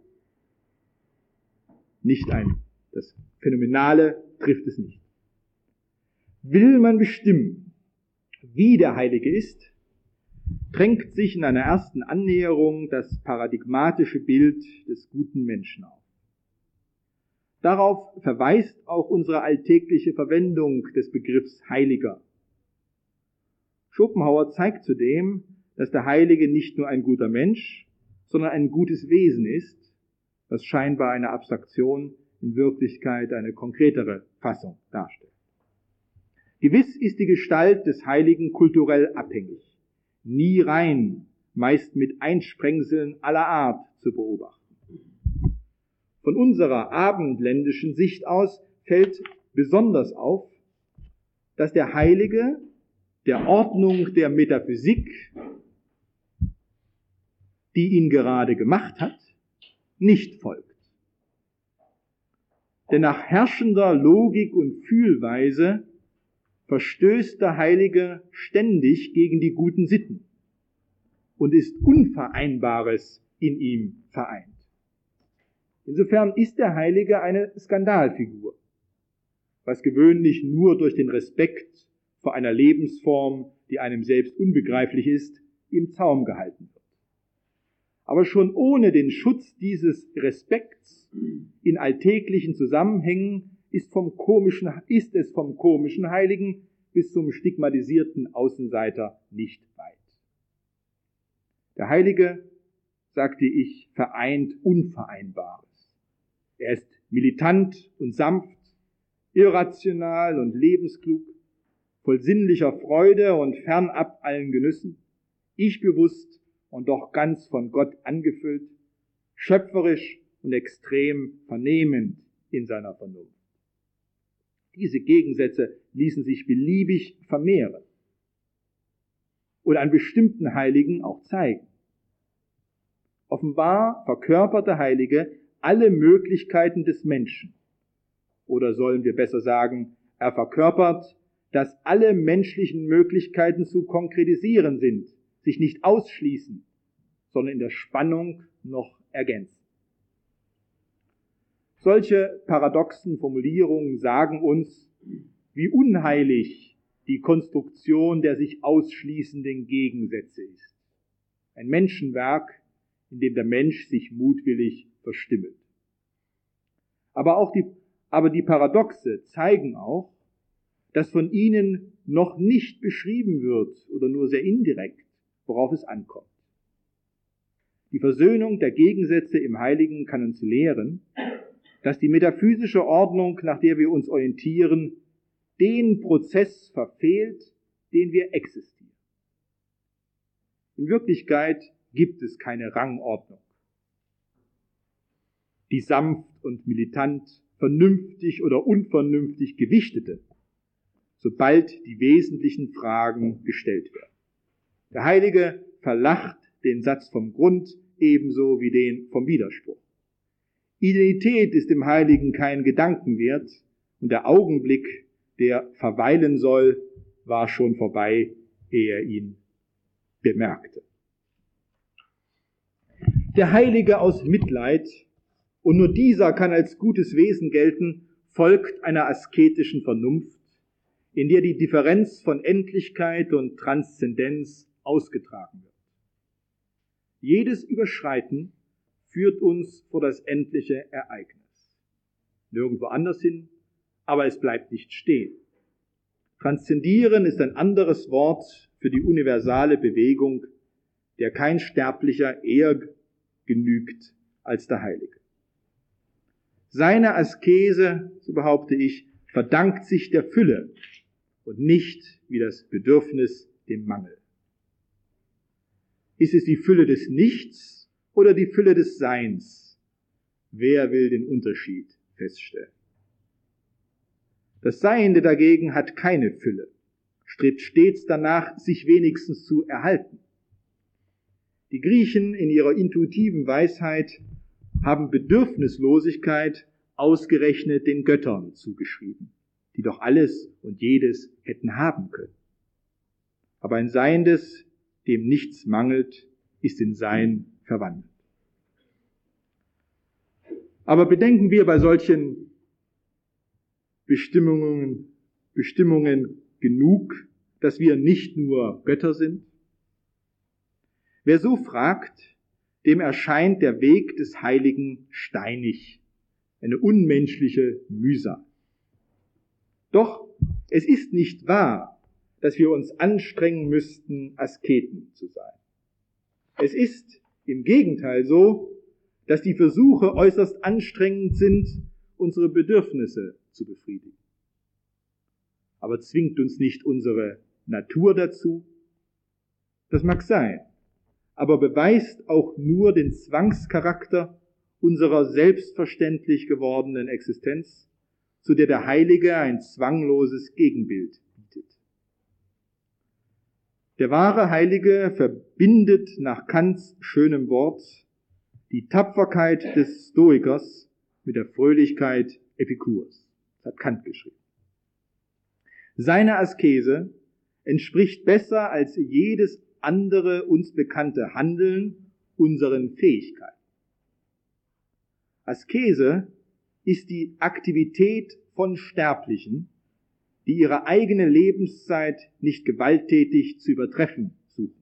Nicht ein, das Phänomenale trifft es nicht. Will man bestimmen, wie der Heilige ist, drängt sich in einer ersten Annäherung das paradigmatische Bild des guten Menschen auf. Darauf verweist auch unsere alltägliche Verwendung des Begriffs Heiliger. Schopenhauer zeigt zudem, dass der Heilige nicht nur ein guter Mensch, sondern ein gutes Wesen ist, was scheinbar eine Abstraktion, in Wirklichkeit eine konkretere Fassung darstellt. Gewiss ist die Gestalt des Heiligen kulturell abhängig, nie rein, meist mit Einsprengseln aller Art zu beobachten. Von unserer abendländischen Sicht aus fällt besonders auf, dass der Heilige der Ordnung der Metaphysik, die ihn gerade gemacht hat, nicht folgt. Denn nach herrschender Logik und Fühlweise verstößt der Heilige ständig gegen die guten Sitten und ist Unvereinbares in ihm vereint. Insofern ist der Heilige eine Skandalfigur, was gewöhnlich nur durch den Respekt vor einer Lebensform, die einem selbst unbegreiflich ist, im Zaum gehalten wird. Aber schon ohne den Schutz dieses Respekts in alltäglichen Zusammenhängen ist, vom komischen, ist es vom komischen Heiligen bis zum stigmatisierten Außenseiter nicht weit. Der Heilige, sagte ich, vereint Unvereinbares. Er ist militant und sanft, irrational und lebensklug, voll sinnlicher Freude und fernab allen Genüssen, ich-bewusst und doch ganz von Gott angefüllt, schöpferisch und extrem vernehmend in seiner Vernunft. Diese Gegensätze ließen sich beliebig vermehren und an bestimmten Heiligen auch zeigen. Offenbar verkörpert der Heilige alle Möglichkeiten des Menschen. Oder sollen wir besser sagen, er verkörpert, dass alle menschlichen Möglichkeiten zu konkretisieren sind, sich nicht ausschließen, sondern in der Spannung noch ergänzen. Solche paradoxen Formulierungen sagen uns, wie unheilig die Konstruktion der sich ausschließenden Gegensätze ist. Ein Menschenwerk, in dem der Mensch sich mutwillig verstimmelt. Aber auch die, aber die Paradoxe zeigen auch, dass von ihnen noch nicht beschrieben wird oder nur sehr indirekt, worauf es ankommt. Die Versöhnung der Gegensätze im Heiligen kann uns lehren, dass die metaphysische Ordnung, nach der wir uns orientieren, den Prozess verfehlt, den wir existieren. In Wirklichkeit gibt es keine Rangordnung, die sanft und militant, vernünftig oder unvernünftig gewichtete, sobald die wesentlichen Fragen gestellt werden. Der Heilige verlacht den Satz vom Grund ebenso wie den vom Widerspruch. Identität ist dem Heiligen kein Gedankenwert und der Augenblick, der verweilen soll, war schon vorbei, ehe er ihn bemerkte. Der Heilige aus Mitleid, und nur dieser kann als gutes Wesen gelten, folgt einer asketischen Vernunft, in der die Differenz von Endlichkeit und Transzendenz ausgetragen wird. Jedes Überschreiten führt uns vor das endliche Ereignis. Nirgendwo anders hin, aber es bleibt nicht stehen. Transzendieren ist ein anderes Wort für die universale Bewegung, der kein Sterblicher eher genügt als der Heilige. Seine Askese, so behaupte ich, verdankt sich der Fülle und nicht wie das Bedürfnis dem Mangel. Ist es die Fülle des Nichts oder die Fülle des Seins? Wer will den Unterschied feststellen? Das Seiende dagegen hat keine Fülle, strebt stets danach, sich wenigstens zu erhalten. Die Griechen in ihrer intuitiven Weisheit haben Bedürfnislosigkeit ausgerechnet den Göttern zugeschrieben, die doch alles und jedes hätten haben können. Aber ein Seiendes, dem nichts mangelt, ist in Sein verwandelt. Aber bedenken wir bei solchen Bestimmungen, Bestimmungen genug, dass wir nicht nur Götter sind? Wer so fragt, dem erscheint der Weg des Heiligen steinig, eine unmenschliche Mühsal. Doch es ist nicht wahr, dass wir uns anstrengen müssten, Asketen zu sein. Es ist im Gegenteil so, dass die Versuche äußerst anstrengend sind, unsere Bedürfnisse zu befriedigen. Aber zwingt uns nicht unsere Natur dazu? Das mag sein, aber beweist auch nur den Zwangscharakter unserer selbstverständlich gewordenen Existenz, zu der der Heilige ein zwangloses Gegenbild bietet. Der wahre Heilige verbindet nach Kants schönem Wort die Tapferkeit des Stoikers mit der Fröhlichkeit Epikurs. Das hat Kant geschrieben. Seine Askese entspricht besser als jedes andere uns bekannte Handeln unseren Fähigkeiten. Askese ist die Aktivität von Sterblichen, die ihre eigene Lebenszeit nicht gewalttätig zu übertreffen suchen.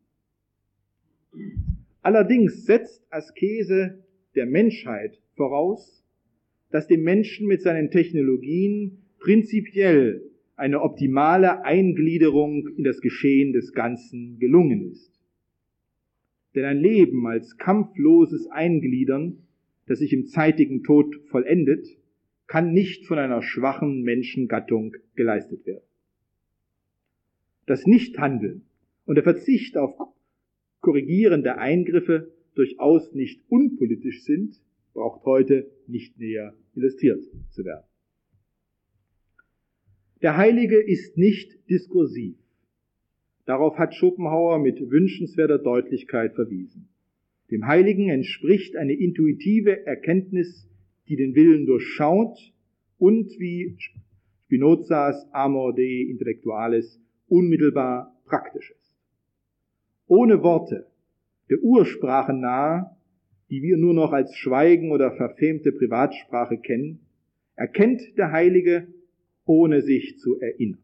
Allerdings setzt Askese der Menschheit voraus, dass dem Menschen mit seinen Technologien prinzipiell eine optimale Eingliederung in das Geschehen des Ganzen gelungen ist. Denn ein Leben als kampfloses Eingliedern, das sich im zeitigen Tod vollendet, kann nicht von einer schwachen Menschengattung geleistet werden. Das Nichthandeln und der Verzicht auf korrigierende Eingriffe durchaus nicht unpolitisch sind, braucht heute nicht näher illustriert zu werden. Der Heilige ist nicht diskursiv. Darauf hat Schopenhauer mit wünschenswerter Deutlichkeit verwiesen. Dem Heiligen entspricht eine intuitive Erkenntnis, die den Willen durchschaut und, wie Spinozas Amor Dei Intellectualis, unmittelbar praktisch ist. ohne Worte, der Ursprache nahe, die wir nur noch als Schweigen oder verfemte Privatsprache kennen, erkennt der Heilige, ohne sich zu erinnern.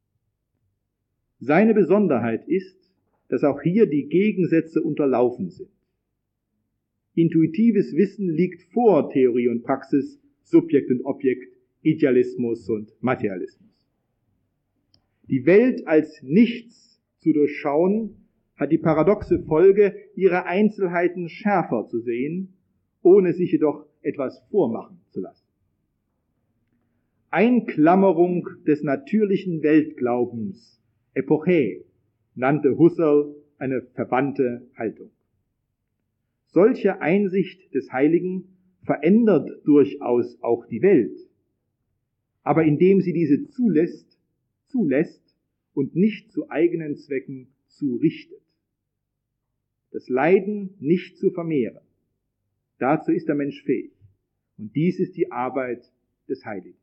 Seine Besonderheit ist, dass auch hier die Gegensätze unterlaufen sind. Intuitives Wissen liegt vor Theorie und Praxis, Subjekt und Objekt, Idealismus und Materialismus. Die Welt als nichts zu durchschauen, hat die paradoxe Folge, ihre Einzelheiten schärfer zu sehen, ohne sich jedoch etwas vormachen zu lassen. Einklammerung des natürlichen Weltglaubens, Epoche, nannte Husserl eine verbannte Haltung. Solche Einsicht des Heiligen verändert durchaus auch die Welt, aber indem sie diese zulässt, zulässt und nicht zu eigenen Zwecken zurichtet. Das Leiden nicht zu vermehren. Dazu ist der Mensch fähig. Und dies ist die Arbeit des Heiligen.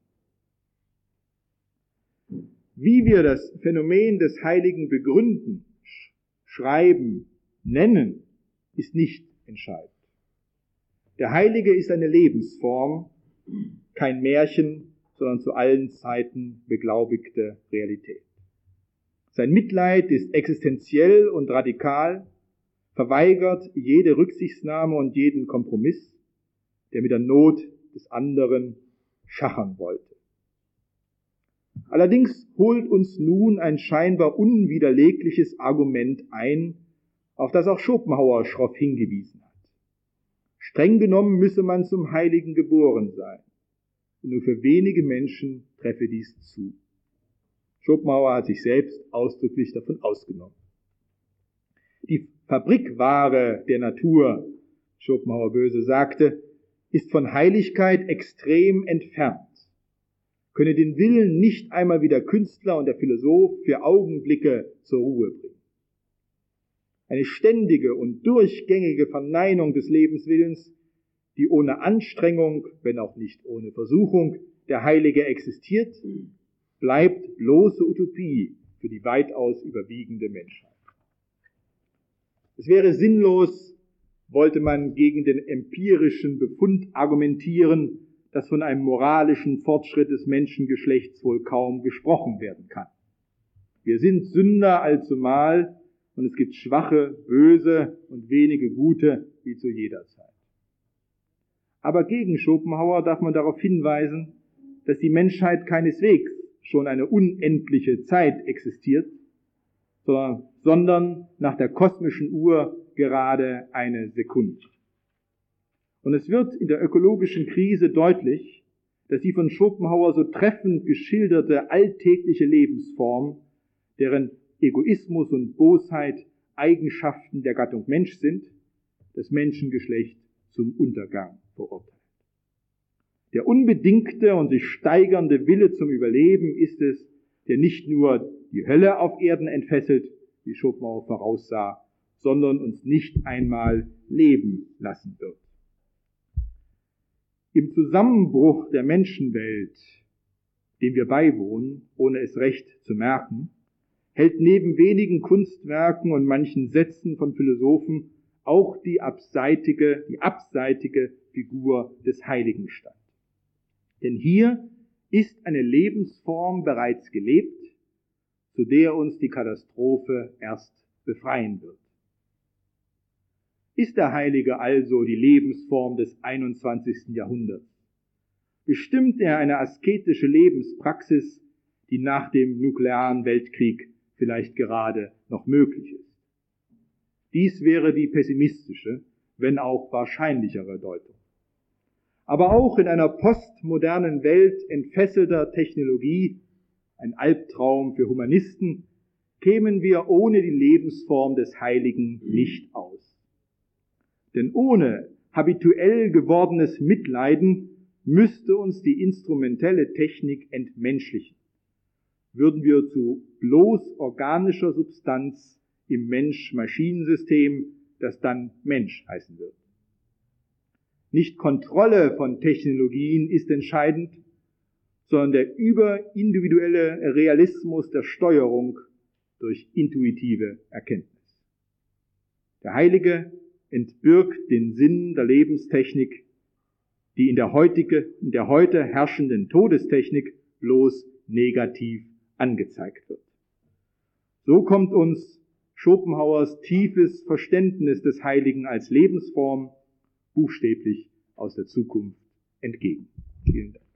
Wie wir das Phänomen des Heiligen begründen, schreiben, nennen, ist nicht entscheidend. Der Heilige ist eine Lebensform, kein Märchen, sondern zu allen Zeiten beglaubigte Realität. Sein Mitleid ist existenziell und radikal, verweigert jede Rücksichtnahme und jeden Kompromiss, der mit der Not des anderen schachern wollte. Allerdings holt uns nun ein scheinbar unwiderlegliches Argument ein, auf das auch Schopenhauer schroff hingewiesen hat. Streng genommen müsse man zum Heiligen geboren sein. Und nur für wenige Menschen treffe dies zu. Schopenhauer hat sich selbst ausdrücklich davon ausgenommen. Die Fabrikware der Natur, Schopenhauer böse sagte, ist von Heiligkeit extrem entfernt, könne den Willen nicht einmal wie der Künstler und der Philosoph für Augenblicke zur Ruhe bringen. Eine ständige und durchgängige Verneinung des Lebenswillens, die ohne Anstrengung, wenn auch nicht ohne Versuchung, der Heilige existiert, bleibt bloße Utopie für die weitaus überwiegende Menschheit. Es wäre sinnlos, wollte man gegen den empirischen Befund argumentieren, dass von einem moralischen Fortschritt des Menschengeschlechts wohl kaum gesprochen werden kann. Wir sind Sünder allzumal und es gibt schwache, böse und wenige gute wie zu jeder Zeit. Aber gegen Schopenhauer darf man darauf hinweisen, dass die Menschheit keineswegs schon eine unendliche Zeit existiert, sondern, sondern nach der kosmischen Uhr gerade eine Sekunde. Und es wird in der ökologischen Krise deutlich, dass die von Schopenhauer so treffend geschilderte alltägliche Lebensform, deren Egoismus und Bosheit Eigenschaften der Gattung Mensch sind, das Menschengeschlecht zum Untergang verurteilt. Der unbedingte und sich steigernde Wille zum Überleben ist es, der nicht nur die Hölle auf Erden entfesselt, wie Schopenhauer voraussah, sondern uns nicht einmal leben lassen wird. Im Zusammenbruch der Menschenwelt, dem wir beiwohnen, ohne es recht zu merken, hält neben wenigen Kunstwerken und manchen Sätzen von Philosophen auch die abseitige, die abseitige Figur des Heiligen stand. Denn hier ist eine Lebensform bereits gelebt, zu der uns die Katastrophe erst befreien wird. Ist der Heilige also die Lebensform des einundzwanzigsten Jahrhunderts? Bestimmt er eine asketische Lebenspraxis, die nach dem nuklearen Weltkrieg vielleicht gerade noch möglich ist? Dies wäre die pessimistische, wenn auch wahrscheinlichere Deutung. Aber auch in einer postmodernen Welt entfesselter Technologie, ein Albtraum für Humanisten, kämen wir ohne die Lebensform des Heiligen nicht aus. Denn ohne habituell gewordenes Mitleiden müsste uns die instrumentelle Technik entmenschlichen. Würden wir zu bloß organischer Substanz im Mensch-Maschinensystem, das dann Mensch heißen wird. Nicht Kontrolle von Technologien ist entscheidend, sondern der überindividuelle Realismus der Steuerung durch intuitive Erkenntnis. Der Heilige entbirgt den Sinn der Lebenstechnik, die in der, heutige, in der heute herrschenden Todestechnik bloß negativ angezeigt wird. So kommt uns Schopenhauers tiefes Verständnis des Heiligen als Lebensform buchstäblich aus der Zukunft entgegen. Vielen Dank.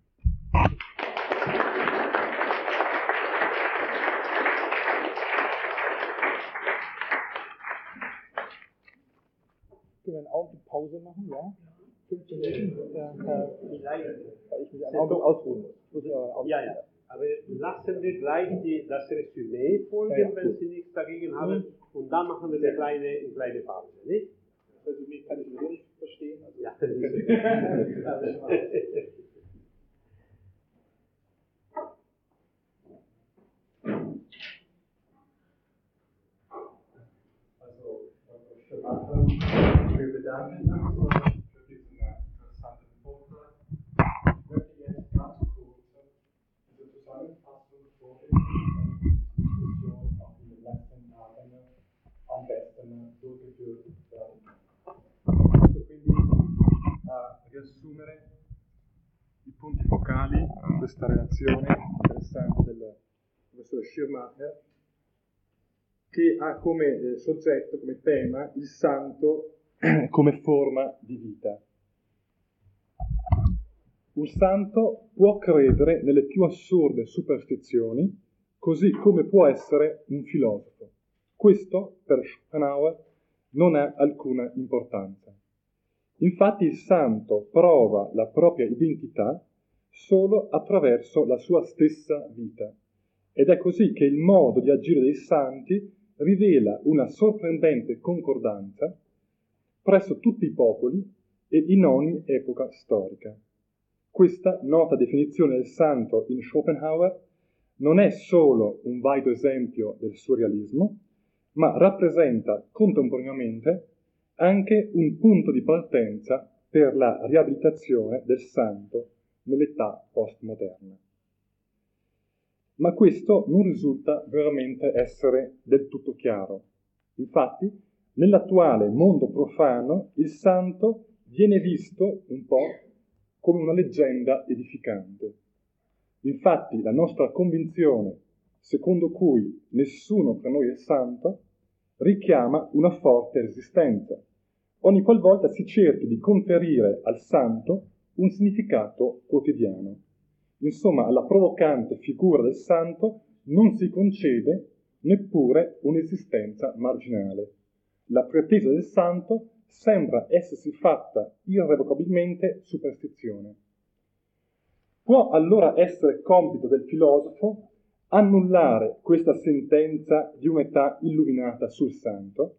Können wir einen Augenblick Pause machen, ja? fünfzehn Minuten, ja, weil ich mich einen Augenblick ausruhen muss. muss ich aber ja, ja. Aber lassen wir gleich die, das Resümee folgen, ja, ja, wenn Sie nichts dagegen haben. Mhm. Und dann machen wir eine kleine, eine kleine Pause, nicht? Das Resümee kann ich sowieso nicht verstehen. Also ja, das ist Also, wir bedanken uns für diesen interessanten Vortrag. Ich möchte jetzt ganz kurz diese Zusammenfassung vorlesen, die Diskussion auch in den letzten Tagen am besten durchgeführt werden kann. Also quindi a riassumere i punti focali di questa relazione interessante del professore Schirmacher, che ha come eh, soggetto, come tema, il santo come forma di vita. Un santo può credere nelle più assurde superstizioni, così come può essere un filosofo. Questo, per Schopenhauer, non ha alcuna importanza. Infatti il santo prova la propria identità solo attraverso la sua stessa vita, ed è così che il modo di agire dei santi rivela una sorprendente concordanza presso tutti i popoli e in ogni epoca storica. Questa nota definizione del santo in Schopenhauer non è solo un valido esempio del surrealismo, ma rappresenta contemporaneamente anche un punto di partenza per la riabilitazione del santo nell'età postmoderna. Ma questo non risulta veramente essere del tutto chiaro. Infatti, nell'attuale mondo profano, il santo viene visto un po' come una leggenda edificante. Infatti, la nostra convinzione, secondo cui nessuno tra noi è santo, richiama una forte resistenza, ogni qualvolta si cerchi di conferire al santo un significato quotidiano. Insomma, alla provocante figura del santo non si concede neppure un'esistenza marginale. La pretesa del santo sembra essersi fatta irrevocabilmente superstizione. Può allora essere compito del filosofo annullare questa sentenza di un'età illuminata sul santo?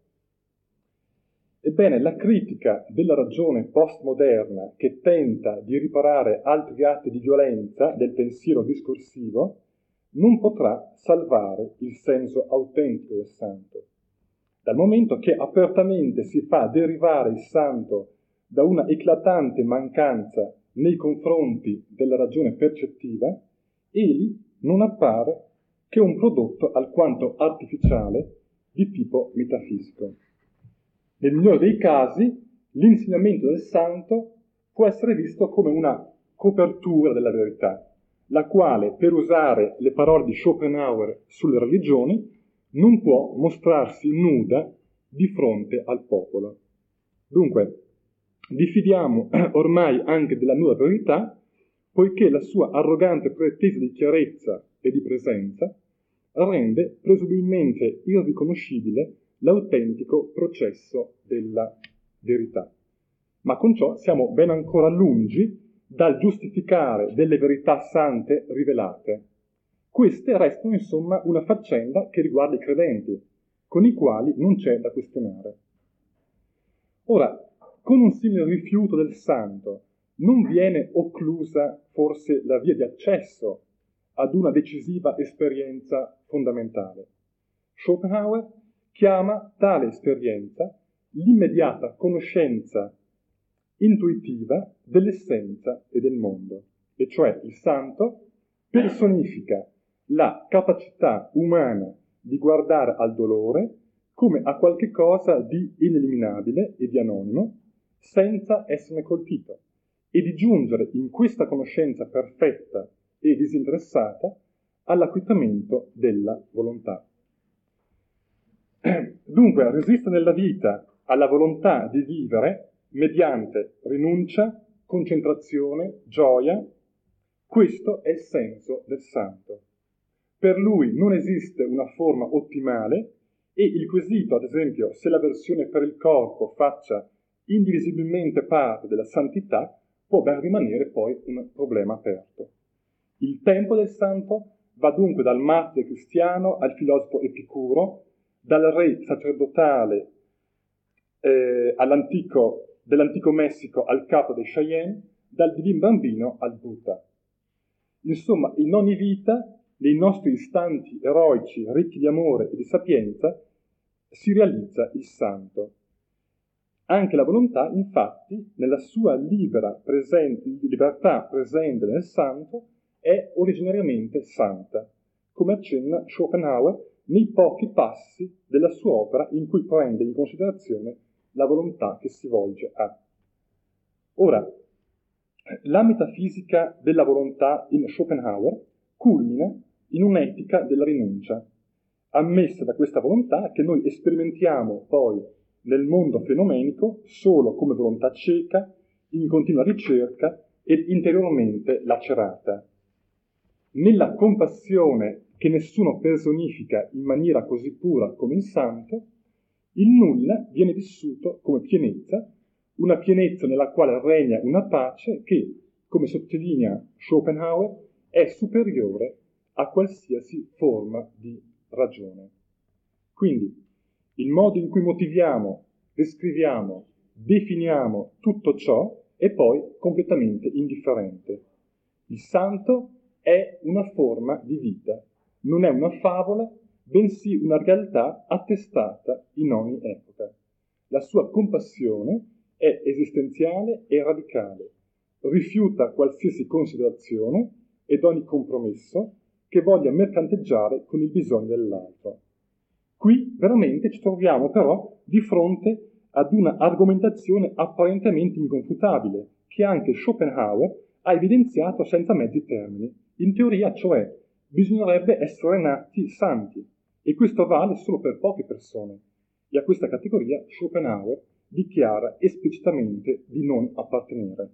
Ebbene, la critica della ragione postmoderna che tenta di riparare altri atti di violenza del pensiero discorsivo non potrà salvare il senso autentico del santo, dal momento che apertamente si fa derivare il santo da una eclatante mancanza nei confronti della ragione percettiva, egli non appare che un prodotto alquanto artificiale di tipo metafisico. Nel migliore dei casi, l'insegnamento del santo può essere visto come una copertura della verità, la quale, per usare le parole di Schopenhauer sulle religioni, non può mostrarsi nuda di fronte al popolo. Dunque, diffidiamo ormai anche della nuda verità, poiché la sua arrogante pretesa di chiarezza e di presenza rende presumibilmente irriconoscibile l'autentico processo della verità. Ma con ciò siamo ben ancora lungi dal giustificare delle verità sante rivelate. Queste restano insomma una faccenda che riguarda i credenti, con i quali non c'è da questionare. Ora, con un simile rifiuto del santo, non viene occlusa forse la via di accesso ad una decisiva esperienza fondamentale. Schopenhauer chiama tale esperienza l'immediata conoscenza intuitiva dell'essenza e del mondo, e cioè il santo personifica la capacità umana di guardare al dolore come a qualche cosa di ineliminabile e di anonimo, senza esserne colpito, e di giungere in questa conoscenza perfetta e disinteressata all'acquittamento della volontà. Dunque, resiste nella vita alla volontà di vivere mediante rinuncia, concentrazione, gioia. Questo è il senso del santo. Per lui non esiste una forma ottimale e il quesito, ad esempio, se la versione per il corpo faccia indivisibilmente parte della santità, può ben rimanere poi un problema aperto. Il tempo del santo va dunque dal martire cristiano al filosofo Epicuro, dal re sacerdotale eh, all'antico, dell'antico Messico al capo dei Cheyenne, dal divin bambino al Buddha. Insomma, in ogni vita, nei nostri istanti eroici, ricchi di amore e di sapienza, si realizza il santo. Anche la volontà, infatti, nella sua libera presen- libertà presente nel santo, è originariamente santa, come accenna Schopenhauer nei pochi passi della sua opera in cui prende in considerazione la volontà che si volge a. Ora, la metafisica della volontà in Schopenhauer culmina in un'etica della rinuncia, ammessa da questa volontà che noi sperimentiamo poi nel mondo fenomenico solo come volontà cieca, in continua ricerca ed interiormente lacerata. Nella compassione che nessuno personifica in maniera così pura come il santo, il nulla viene vissuto come pienezza, una pienezza nella quale regna una pace che, come sottolinea Schopenhauer, è superiore a qualsiasi forma di ragione. Quindi, il modo in cui motiviamo, descriviamo, definiamo tutto ciò è poi completamente indifferente. Il santo è una forma di vita, non è una favola, bensì una realtà attestata in ogni epoca. La sua compassione è esistenziale e radicale, rifiuta qualsiasi considerazione ed ogni compromesso che voglia mercanteggiare con il bisogno dell'altro. Qui veramente ci troviamo però di fronte ad una argomentazione apparentemente inconfutabile, che anche Schopenhauer ha evidenziato senza mezzi termini. In teoria, cioè, bisognerebbe essere nati santi, e questo vale solo per poche persone, e a questa categoria Schopenhauer dichiara esplicitamente di non appartenere.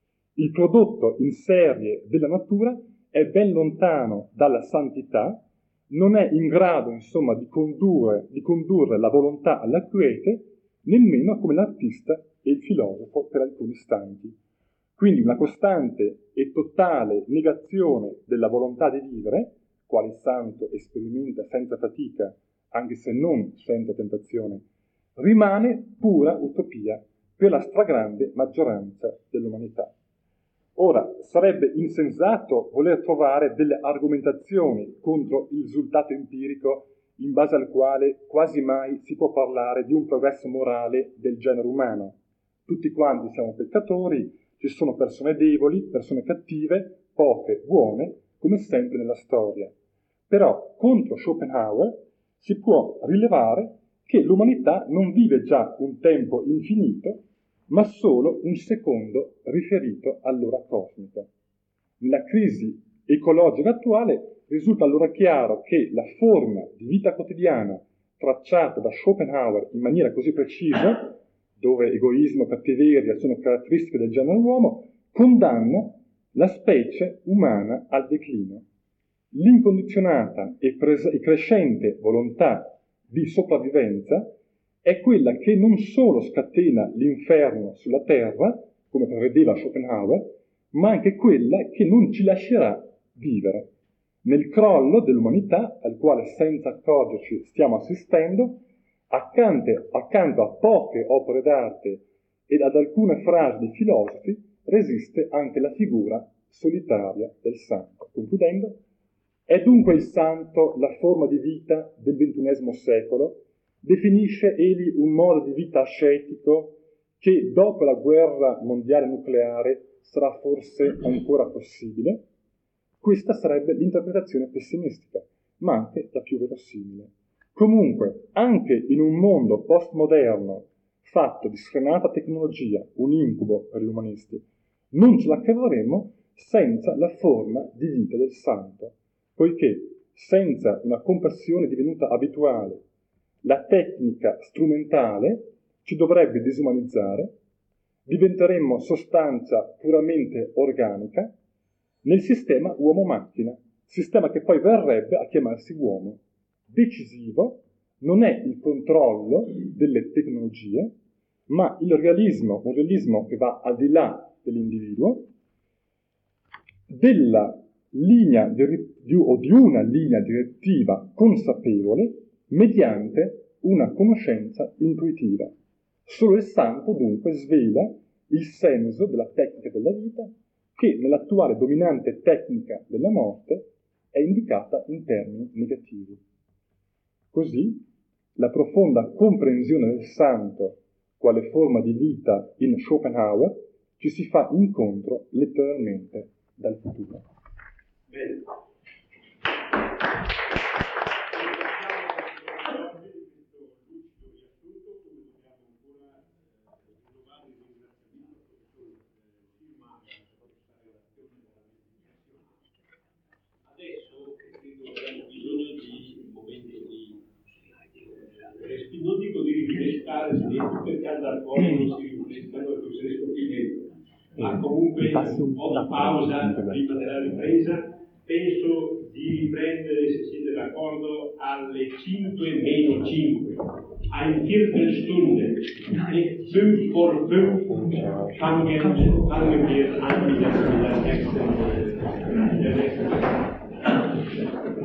Il prodotto in serie della natura è ben lontano dalla santità, non è in grado, insomma, di condurre, di condurre la volontà alla quiete, nemmeno come l'artista e il filosofo per alcuni istanti. Quindi una costante e totale negazione della volontà di vivere, quale il santo sperimenta senza fatica, anche se non senza tentazione, rimane pura utopia per la stragrande maggioranza dell'umanità. Ora, sarebbe insensato voler trovare delle argomentazioni contro il risultato empirico in base al quale quasi mai si può parlare di un progresso morale del genere umano. Tutti quanti siamo peccatori, ci sono persone deboli, persone cattive, poche, buone, come sempre nella storia. Però, contro Schopenhauer, si può rilevare che l'umanità non vive già un tempo infinito, ma solo un secondo riferito all'ora cosmica. Nella crisi ecologica attuale risulta allora chiaro che la forma di vita quotidiana tracciata da Schopenhauer in maniera così precisa, dove egoismo e cattiveria sono caratteristiche del genere uomo, condanna la specie umana al declino. L'incondizionata e, pres- e crescente volontà di sopravvivenza è quella che non solo scatena l'inferno sulla terra, come prevedeva Schopenhauer, ma anche quella che non ci lascerà vivere. Nel crollo dell'umanità, al quale senza accorgerci stiamo assistendo, accanto, accanto a poche opere d'arte ed ad alcune frasi di filosofi, resiste anche la figura solitaria del santo. Concludendo, è dunque il santo la forma di vita del ventunesimo secolo? Definisce egli un modo di vita ascetico che dopo la guerra mondiale nucleare sarà forse ancora possibile? Questa sarebbe l'interpretazione pessimistica, ma anche la più verosimile. Comunque, anche in un mondo postmoderno fatto di sfrenata tecnologia, un incubo per gli umanisti, non ce la caveremo senza la forma di vita del santo, poiché senza una compassione divenuta abituale, la tecnica strumentale ci dovrebbe disumanizzare, diventeremmo sostanza puramente organica nel sistema uomo-macchina, sistema che poi verrebbe a chiamarsi uomo. Decisivo non è il controllo delle tecnologie, ma il realismo, un realismo che va al di là dell'individuo, della linea di, o di una linea direttiva consapevole mediante una conoscenza intuitiva. Solo il santo dunque svela il senso della tecnica della vita che nell'attuale dominante tecnica della morte è indicata in termini negativi. Così la profonda comprensione del santo quale forma di vita in Schopenhauer ci si fa incontro letteralmente dal futuro. Bene. Adesso credo che abbiamo bisogno di un momento di eh, non dico di rinfrescare perché andare fuori non si rinfrescano e non si riescono più dentro, ma comunque un po' di pausa prima della ripresa. Penso di riprendere, se siete d'accordo, alle cinque meno cinque. Ein Viertelstunde, fünf vor fünf, fangen, fangen wir an mit der nächsten, der nächsten